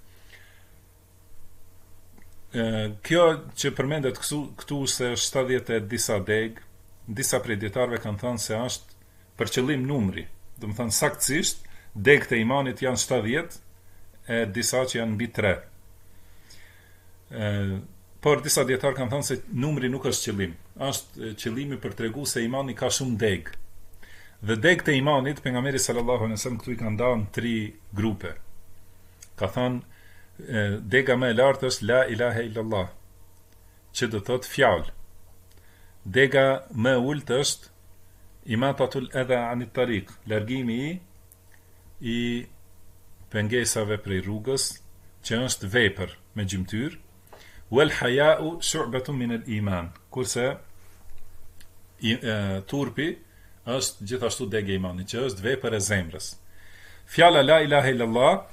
Kjo që përmendet këtu se është 70 disa deg, disa prej dietarëve kanë thënë se është për qëllim numri. Do të thënë saktësisht degët e imanit janë 70 e disa që janë mbi 3. Por disa dietarë kanë thënë se numri nuk është qëllim. Është qëllimi për tregu se imani ka shumë degë. Dhe degët e imanit pejgamberi sallallahu alaihi wasallam këtu i kanë ndarë në 3 grupe. Ka thënë dega më e lartë është la ilaha illallah, që do thotë fjalë. Dega më e ulët është imatatul adha anit tariq, largimi i pengesave prej rrugës, që është vepër me gjymtyr, wal haya'u shu'batun min al-iman, kurse turpi është gjithashtu dega e imanit, që është vepër e zemrës. Fjala la ilaha illallah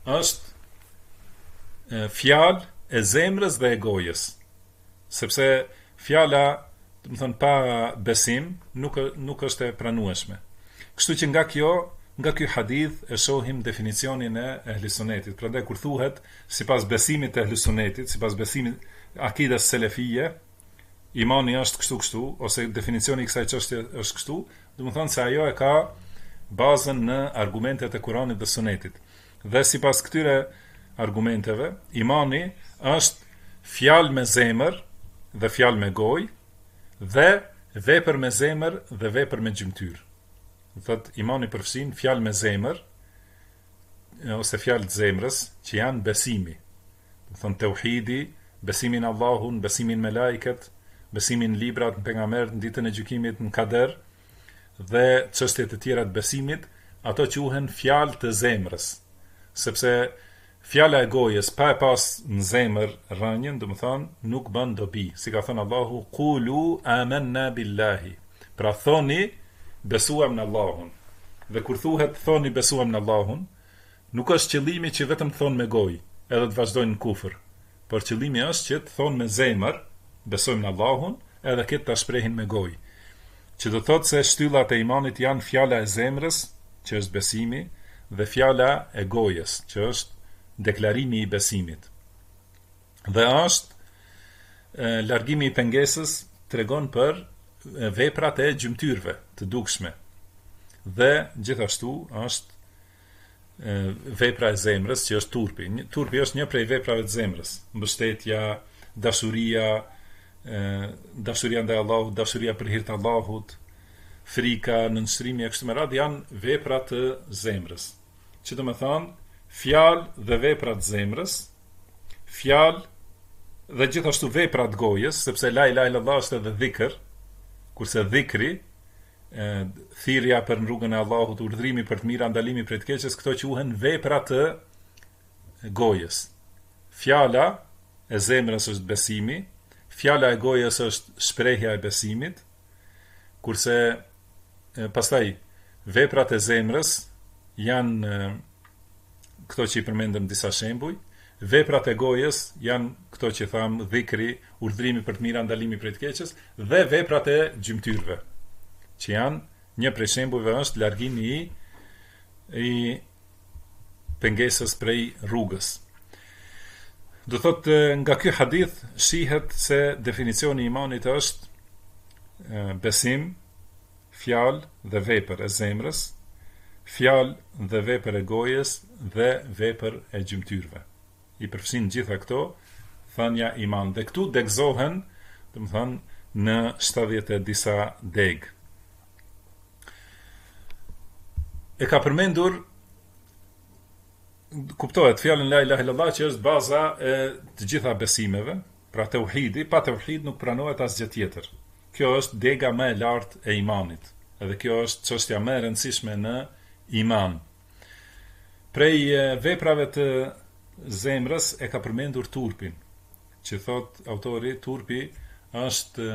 është fjalë e zemrës dhe e gojës, sepse fjala, do të thënë, pa besim nuk është e pranueshme. Kështu që nga ky hadith e shohim definicionin e ehlisonetit. Prandaj kur thuhet sipas besimit të ehlisonetit, sipas besimit akides selefie, imani është kështu, ose definicioni i kësaj çështje është kështu, do të thonë se ajo e ka bazën në argumentet e Kuranit dhe Sunetit. Dhe sipas këtyre argumenteve, imani është fjalë me zemër dhe fjalë me gojë, dhe vepër me zemër dhe vepër me gjymtyr. Thot imani përfshin fjalë me zemër ose fjalë të zemrës që janë besimi. Do thon tauhidi, besimin në Allahun, besimin me laiket, besimin në librat, në pejgamberët, në ditën e gjykimit, në kader dhe çështjet e tjera të besimit, ato quhen fjalë të zemrës, sepse fjala e gojës pa e pas në zemër rënjën, do të thonë, nuk bën dobi. Si ka thënë Allahu, qulu amanna billahi. Pra thoni besuam në Allahun. Dhe kur thuhet thoni besuam në Allahun, nuk është qëllimi që vetëm të thonë me gojë, edhe të vazhdojnë në kufër. Por qëllimi është që të thonë me zemër, besojmë në Allahun, edhe këtë ta shprehin me gojë. Që do thotë se shtyllat e imanit janë fjala e zemrës, që është besimi, dhe fjala e gojës, që është deklarimi i besimit. Dhe është largimi i pengesës tregon për veprat e gjymtyrve të dukshme. Dhe gjithashtu është vepra e zemrës, që është turpi. Turpi është një prej veprave të zemrës. Mbështetja, dashuria ndaj Allahut, dashuria për hir të Allahut, frika, nënshtrimi e kështu me radhë janë vepra të zemrës. Që do të thonë, fjalë dhe vepra të zemrës, fjalë dhe gjithashtu vepra të gojës, sepse la ilaha illallah është edhe dhikr, kurse dhikri, thirrja për në rrugën e Allahut, urdhrimi për të mira, ndalimi për të keqes, këto quhen vepra të gojës. Fjala e zemrës është besimi, fjala e gojës është shprehja e besimit, kurse pastaj veprat e zemrës janë këto që i përmendëm disa shembuj, veprat e gojës janë këto që tham, dhikri, urdhrimi për të mira, ndalimi prej të keqes, dhe veprat e gjymtyrve, që janë një prej shembujve është largimi i pengesës prej rrugës. Do thotë nga ky hadith shihet se definicioni i imanit është besim, fjalë dhe vepër e zemrës, fjalë dhe vepër e gojës dhe vepër e gjymtyrve. I përfshin gjitha këto thënia iman, dhe këtu degëzohen, do të thonë, në 70 e disa deg. E ka përmendur, kuptohet fjalën la ilaha illallah që është baza e të gjitha besimeve, pra tauhidi, pa tauhid nuk pranohet asgjë tjetër. Kjo është dega më e lartë e imanit, edhe kjo është çështja më e rëndësishme në iman. Prej veprave të zemrës e ka përmendur turpin, që thot autori, turpi është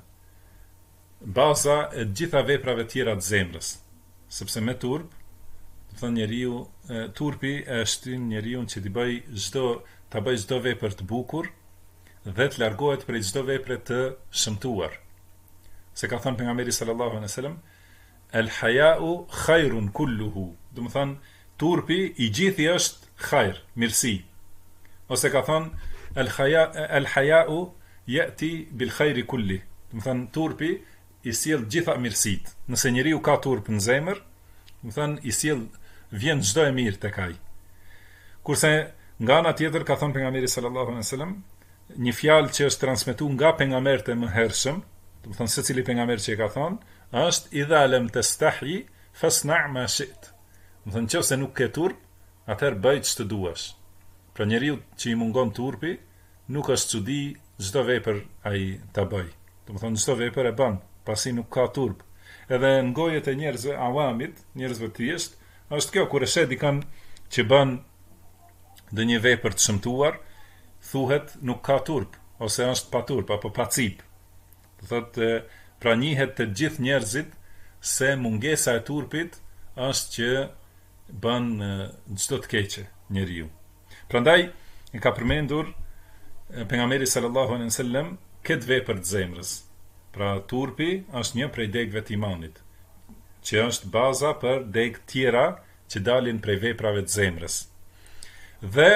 baza e gjitha veprave tjera të zemrës, sepse me turp, do thënë njeriu, turpi e shtyn njeriu që ta bëj çdo vepër të bukur dhe të largohet prej çdo vepre të shëmtuar. Se ka thënë pejgamberi sallallahu alaihi wasallam, el haya'u khairun kulluhu, do të thënë turpi i gjithi është khair, mirësi. Ose ka thënë el haya'u ya'ti bil khairi kulli, do të thënë turpi i sjell gjitha mirësitë. Nëse njeriu ka turp në zemër, do të thënë i sjell, vjen çdo e mirë tek ai. Kurse nga ana tjetër ka thënë pejgamberi sallallahu alaihi wasallam, një fjalë që është transmetuar nga pejgamberët e mëhershëm, do të thënë secili pejgamber që e ka thënë, është idha lam tastahi fasna' ma shi't. Do të thënë nëse nuk ke turp, atëherë bëj ç'të duash. Pra njeriu që i mungon turpi, nuk është çudi çdo vepër ai ta bëj. Do të thonë çdo vepër e bën, pasi nuk ka turp. Edhe në gojet e njerëzve awamit, njerëzve të thjesht, është kjo kur e shet dikan që bën ndonjë vepër të shëmtuar, thuhet nuk ka turp, ose është pa turp apo pa cip. Do thotë pra njihet të gjithë njerëzit se mungesa e turpit është që bën çdo të keqe njeriu. Prandaj e ka përmendur pejgamberi sallallahu alaihi wasallam këtë vepër të zemrës. Pra turpi është një prej degëve të imanit, që është baza për degë tjera që dalin prej veprave të zemrës. Dhe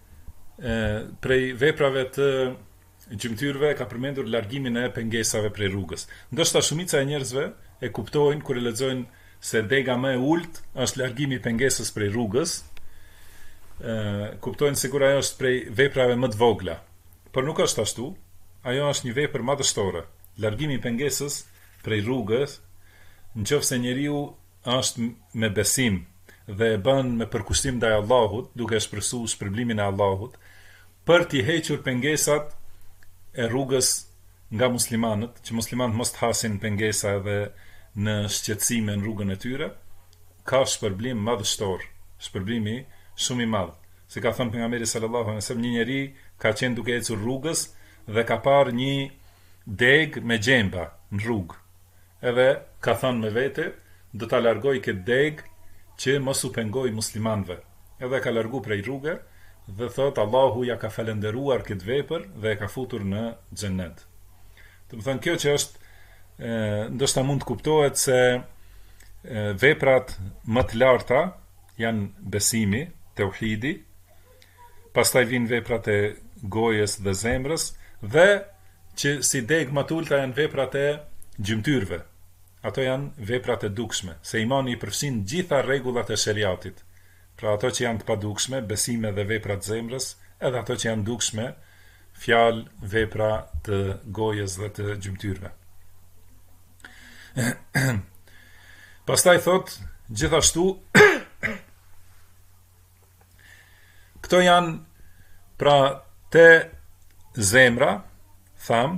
prej veprave të gjymtyrve ka përmendur largimin e pengesave prej rrugës. Ndoshta shumica e njerëzve e kuptojnë kur e lexojnë se dega më e ulët është largimi i pengesës prej rrugës, kuptojnë sigur ajo është prej veprave më të vogla. Por nuk është ashtu, ajo është një vepër madhështore. Largimi i pengesës prej rrugës, nëse njeriu është me besim dhe e bën me përkushtim ndaj Allahut, duke shpresuar shpërblimin e Allahut, për t'i hequr pengesat e rrugës nga muslimanët, që muslimanët mos të hasin pengesa edhe në shqetësime në rrugën e tyre, ka shpërblim madhështor, shpërblimi shumë i madh. Si ka thënë pejgamberi sallallahu alaihi wasallam, një njeri ka qenë duke ecur rrugës dhe ka parë një deg me gjemba në rrugë. Edhe ka thënë me vete, do ta largoj këtë deg që mos u pengoj muslimanëve. Edhe ka largu prej rrugë dhe thot Allahu ja ka falendëruar këtë vepër dhe e ka futur në xhennet. Do të thënë kjo që është ndoshta mund të kuptohet se veprat më të larta janë besimi, tauhidi, pastaj vijnë veprat e gojës dhe zemrës, dhe që si deg më të ulta janë veprat e gjymtyrve. Ato janë veprat e dukshme, se imani i përfshin gjitha rregullat e sheriatit. Pra ato që janë të padukshme, besime dhe vepra të zemrës, edhe ato që janë dukshme, fjalë, vepra të gojës dhe të gjymtyrve. Pastaj thot, gjithashtu, këto janë pra te zemra, tham,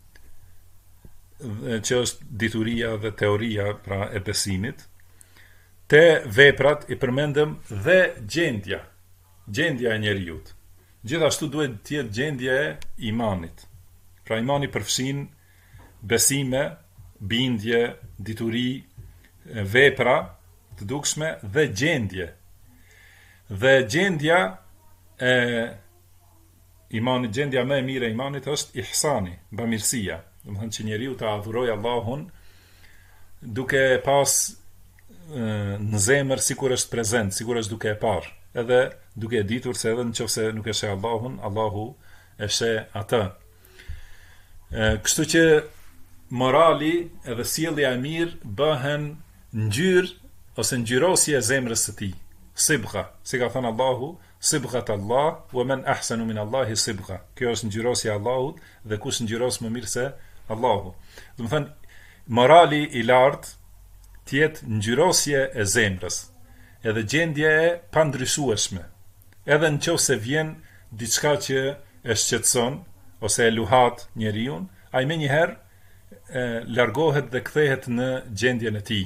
që është dituria dhe teoria pra e besimit, te veprat i përmendëm dhe gjendja e njeriut. Gjithashtu duhet të jetë gjendja e imanit. Pra imani përfshin besime, bindje, dituri, vepra të dukshme dhe gjendje. Dhe gjendja e imanit, gjendja më e mire e imanit është ihsani, bamirësia. Do të thënë që njeriu të adhurojë Allahun duke pas në zemër sikur është prezent, sikur është duke e parë, edhe duke e ditur se edhe nëse nuk e sheh Allahun, Allahu e sheh atë. Kështu që morali edhe sjellja e mirë bëhen ngjyrë ose ngjyrosje e zemrës së tij. Sibgha, si ka thënë Allahu, sibghat Allah, wa man ahsanu min Allahi sibgha. Kjo është ngjyrosja e Allahut dhe kush ngjyros më mirë se Allahu. Do të thënë, morali i lartë të jetë ngjyrosje e zemrës, edhe gjendje e pandryshueshme. Edhe nëse vjen diçka që e shqetëson ose e luhat njeriu, ai më njëherë largohet dhe kthehet në gjendjen e tij.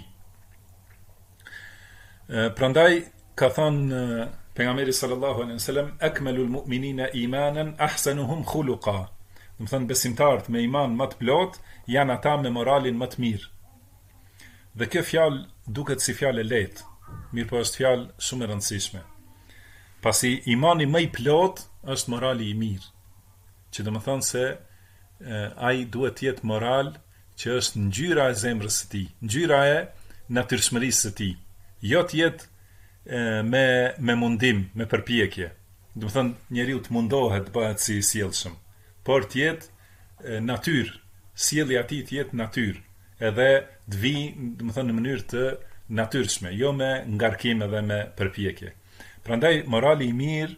Prandaj ka thënë pejgamberi sallallahu alaihi wasallam, akmalul mu'minina imanan ahsanuhum khuluqa. Do të thënë besimtarët me iman më të plot janë ata me moralin më të mirë. Dhe kjo fjalë duket si fjalë e lehtë, mirë po është fjalë shumë e rëndësishme. Pasi imani më i plot është morali i mirë, që do të thonë se ai duhet të jetë moral që është ngjyra e zemrës së tij, ngjyra e natyrshmërisë së tij, jo të jetë me mundim, me përpjekje. Do të thonë njeriu të mundohet të bëhet si i sjellshëm, por të jetë natyrë, sjellja e tij të jetë natyrë, edhe të vijë, do të thonë në mënyrë të natyrshme, jo me ngarkim edhe me përpjekje. Prandaj morali i mirë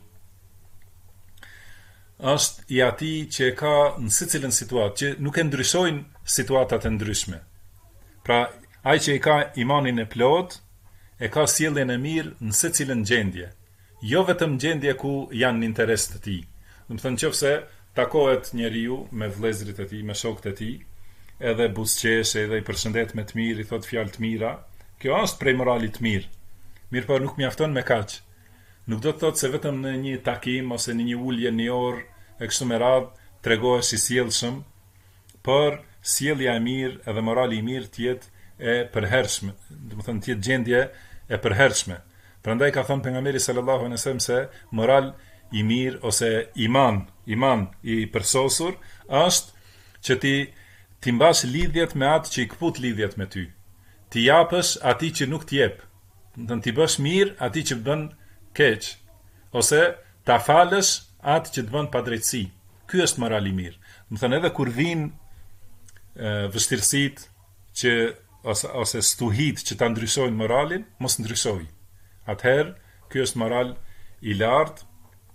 është i atij që ka në secilën situatë, që nuk e ndryshojnë situatat e ndryshme. Pra, ai që i ka imanin e plot, e ka sjelljen e mirë në secilën gjendje, jo vetëm gjendje ku janë në interes të tij. Do të thënë nëse takohet njeriu me vëllezërit e tij, me shokët e tij, edhe buzëqeshe, edhe i përshëndet me të mirë, i thot fjalë të mira, kjo është prej moralit të mirë. Mirë po nuk mjafton me kaq. Nuk do të thotë se vetëm në një takim ose në një ulje një orë e kështu me radhë tregohesh i sjellshëm, por sjellja e mirë edhe morali i mirë të jetë e përhershme, do të thënë të jetë gjendje e përhershme. Prandaj ka thënë pejgamberi sallallahu alejhi wasallam se moral i mirë ose iman i përsosur është që ti mbash lidhjet me atë që i kput lidhjet me ty. Ti japësh atij që nuk t'jep. Do të thënë ti bësh mirë atij që bën keq, ose ta falësh atë që të bën padrejtësi. Ky është morali i mirë. Do të thënë edhe kur vijnë vështirësitë që ose stuhit që ta ndryshojnë moralin, mos ndryshoj. Atëherë, ky është moral i lartë.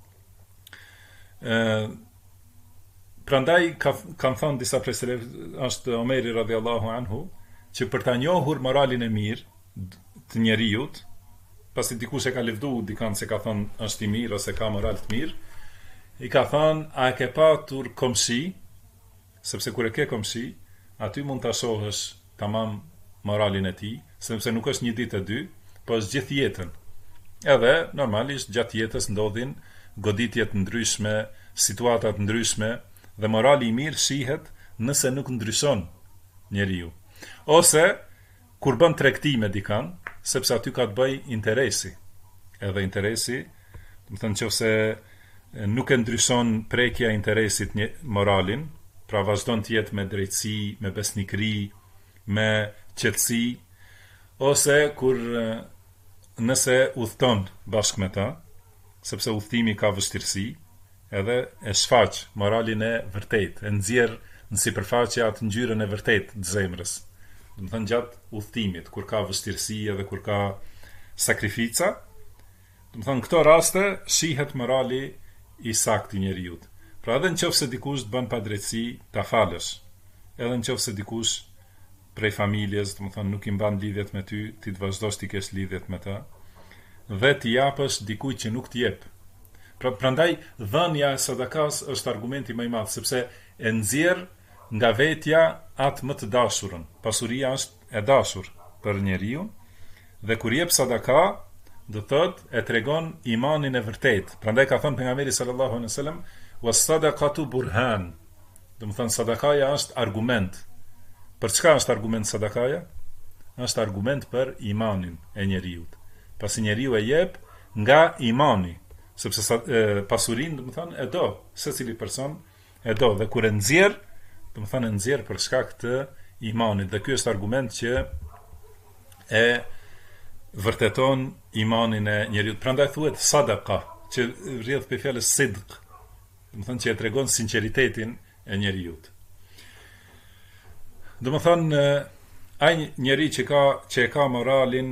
Prandaj kanë thënë disa prej selefëve, është Omeri radhiyallahu anhu, që për ta njohur moralin e mirë të njerëzit, pasi dikush e ka lëvdu dikan se ka thënë është i mirë ose ka moral të mirë, i ka thënë a e ke patur komshi, sepse kur e ke komshi, aty mund ta shohësh tamam moralin e tij, sepse nuk është një ditë e dy, po është gjithë jetën. Edhe normalisht gjatë jetës ndodhin goditje të ndryshme, situata të ndryshme, dhe morali i mirë shihet nëse nuk ndryshon njeriu. Ose kur bën tregti me dikan, sepse aty ka të bëj interesi. Edhe interesi, do të thënë nëse nuk e ndryshon prekja e interesit moralin, pra vazhdon të jetë me drejtësi, me besnikëri, me qetësi, ose kur nëse udhton bashkë me ta, sepse udhtimi ka vështirësi, edhe e shfaq moralin e vërtet, e nxjerr në sipërfaqe atë ngjyrën e vërtet të zemrës. Do të thënë gjatë udhtimit, kur ka vështirësi edhe kur ka sakrifica, do të thënë këto raste shihet morali i saktë i njeriu. Pra edhe nëse dikush të bën padrejtësi, ta falësh. Edhe nëse dikush prej familjes, do të thonë nuk i mban lidhjet me ty, ti të vazhdosh të kesh lidhjet me ta, dhe t'i japësh dikujt që nuk t'jep. Prandaj dhënia e sadakas është argumenti më i madh, sepse e nxjerr nga vetja atë më të dashurën. Pasuria është e dashur për njeriu, dhe kur jep sadaka, do thot e tregon imanin e vërtet. Prandaj ka thënë pejgamberi sallallahu alaihi wasallam, was-sadaqatu burhan. Do të thonë sadakaja është argument. Për çka është argument sadakaja? Është argument për imanin e njeriut. Pasi njeriu e jep nga imani, sepse pasurinë, do të thonë, e do, secili person e do, dhe kur e nxjerr, do të thonë e nxjerr për shkak të imanit, dhe ky është argument që e vërteton imanin e njeriut. Prandaj thuhet sadaka, që rrjedh për fjalës sidq, do të thonë që e tregon sinqeritetin e njeriut. Do të thonë ai njeri që e ka moralin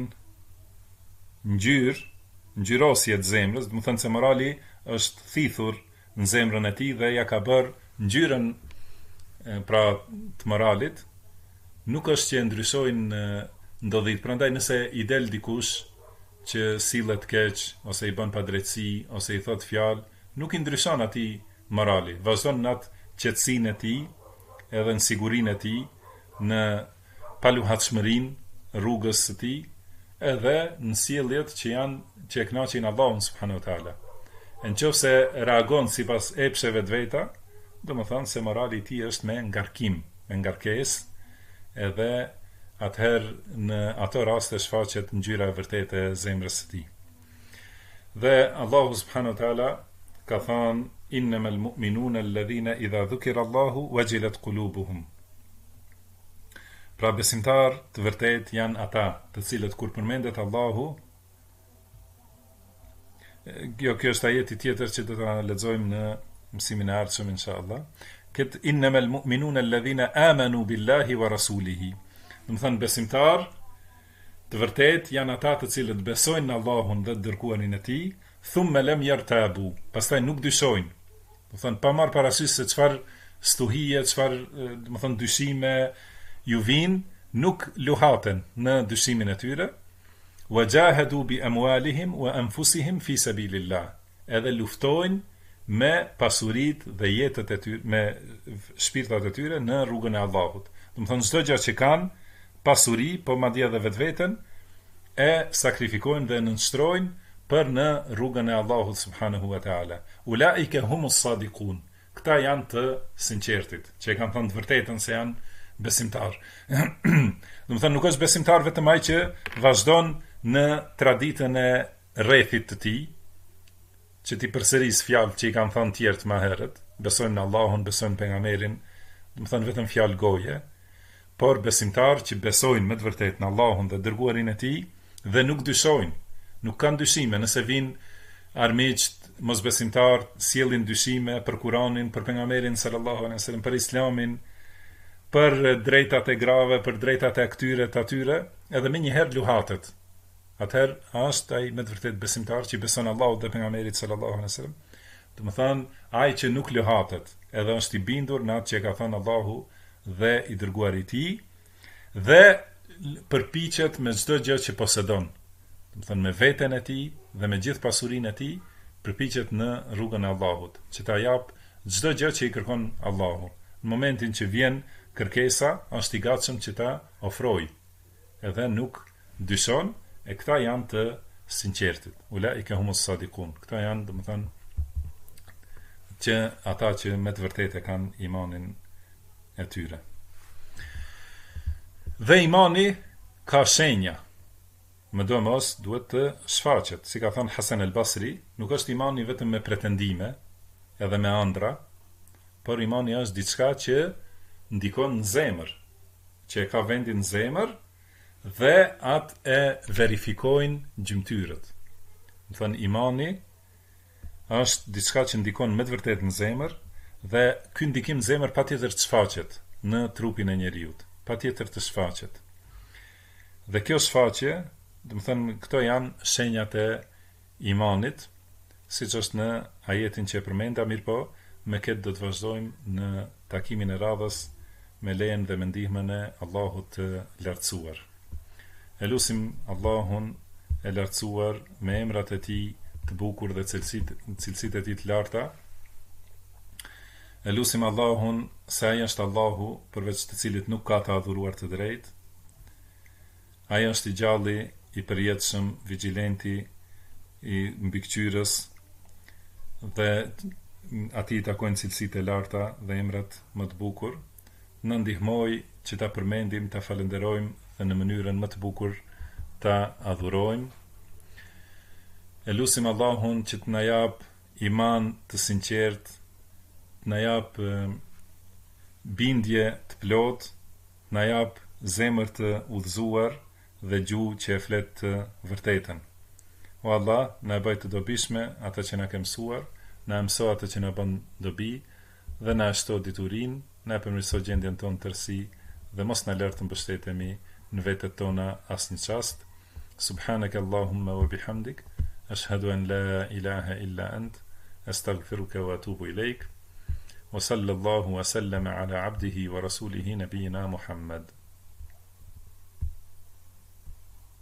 ngjyrosje të zemrës, do të thonë se morali është thithur në zemrën e tij dhe ja ka bërë ngjyrën pra të moralit, nuk është që ndryshojnë ndodhit. Prandaj nëse i del dikush që sillet keq, ose i bën padrejtësi, ose i thot fjalë, nuk i ndryshon atij morali, vazhdon në atë qetësinë e tij, edhe në sigurinë e tij, në paluhatshmërinë rrugës së tij, edhe në sjelljet që e kënaqin Allahun subhanahu wa taala. Nëse reagon sipas epsheve të veta, domethënë se morali i tij është me ngarkim, me ngarkesë, edhe atëherë në ato raste shfaqet ngjyra e vërtetë e zemrës së tij. Dhe Allahu subhanahu wa taala ka thënë: innamal mu'minuna alladhina idha dhukira Allahu wajilat qulubuhum. Pra besimtar të vërtet janë ata të cilët kur përmendet Allahu, kjo është ajeti tjetër që do ta lexojmë në mësimin e ardhshëm inshallah. Këtë innamal mu'minuna alladhina amanu billahi wa rasulihi. Do të thonë besimtar të vërtet janë ata të cilët besojnë në Allahun dhe të dërguarin e tij, thumma lam yartabu, pastaj nuk dyshojnë. Do thonë pa marr parasysh se çfarë stuhie, çfarë, do të thonë dyshime ju vinë, nuk luhaten në dyshimin e tyre, wajahadu bi amwalihim wa anfusihim fi sabilillah, edhe luftojnë me pasuritë dhe jetët e tyre, me shpirtat e tyre në rrugën e Allahut. Do të thonë çdo gjë që kanë pasuri, po madje edhe vetveten, e sakrifikojnë dhe nënshtrojnë për në rrugën e Allahut subhanahu wa taala. Ulaika humus sadiqun. Këta janë të sinqertit, që e kanë thënë të vërtetën se janë besimtar. Do të thonë nuk është besimtar vetëm ai që vazhdon në traditën e rrethit të tij, që ti përsëris fjalë që i kanë thënë tjerët më herët, besojnë në Allahun, besojnë në pejgamberin, do të thonë vetëm fjalë goje, por besimtar që besojnë me të vërtetë në Allahun dhe dërguarin e tij dhe nuk dyshojnë, nuk kanë dyshime. Nëse vinë armiqt mosbesimtar, sjellin dyshime për Kur'anin, për pejgamberin sallallahu alaihi wasallam, për Islamin, për drejtat e grave, për drejtat e këtyre të atyre, edhe me njëherë luhatet. Atëherë është ai me të vërtetë besimtar që beson Allahut dhe pejgamberit sallallahu alaihi wasallam. Do të thonë ai që nuk luhatet, edhe është i bindur në atë që ka thënë Allahu dhe i dërguari i tij, dhe përpiqet me çdo gjë që posedon. Do të thonë me veten e tij dhe me gjithë pasurinë e tij, përpiqet në rrugën e Allahut, që ta jap çdo gjë që i kërkon Allahu. Në momentin që vjen kërkesa, është i gatshëm që ta ofroj, edhe nuk dyshon, e këta janë të sinqertit. Ulaika humus sadiqun. Këta janë, domethënë, që ata që me të vërtetë kanë imanin e tyre. Dhe imani ka shenja. Mëdomos duhet të shfaqet. Si ka thënë Hasan el-Basri, nuk është imani vetëm me pretendime, edhe me ëndra, por imani është diçka që ndikon në zemër, që e ka vendin në zemër, dhe atë e verifikojnë gjymtyrët. Do thënë imani është diçka që ndikon me të vërtetë në zemër, dhe ky ndikim në zemër patjetër të shfaqet në trupin e njeriut, patjetër të shfaqet. Dhe kjo shfaqje, do të thënë, këto janë shenjat e imanit, siç është në ajetin që e përmenda, mirë po, me këtë do të vazhdojmë në takimin e radhës me lejen dhe me ndihmën e Allahut të lartësuar. Elusim Allahun e lartësuar me emrat e tij të bukur dhe cilësitë e tij të larta. Elusim Allahun se ai është Allahu përveç të cilit nuk ka të adhuruar të drejtë. Ai është i gjalli, i përjetshëm, vigjilenti, i mbikëqyrës dhe atij takojnë cilësitë e larta dhe emrat më të bukur. Në ndihmoj që ta përmendim, ta falenderojmë dhe në mënyrën më të bukur ta adhurojmë. Elusim Allahun që të na jap iman të sinqert, të na jap bindje të plot, na jap zemër të udhëzuar dhe gjuhë që e flet të vërtetën. O Allah, na e bëj të dobishme ata që na ke mësuar, na mëso ata që na bën dobi dhe na shto diturinë, na përmirëso gjendjen tonë tërësi dhe mos na lër të mbështetemi në vetët tona asnjë çast. Subhanaka Allahumma wa bihamdik, ashhadu an la ilaha illa ant, astaghfiruka wa atubu ilaik. Wa sallallahu wa sallama ala abdihi wa rasulihi nabiyina Muhammad.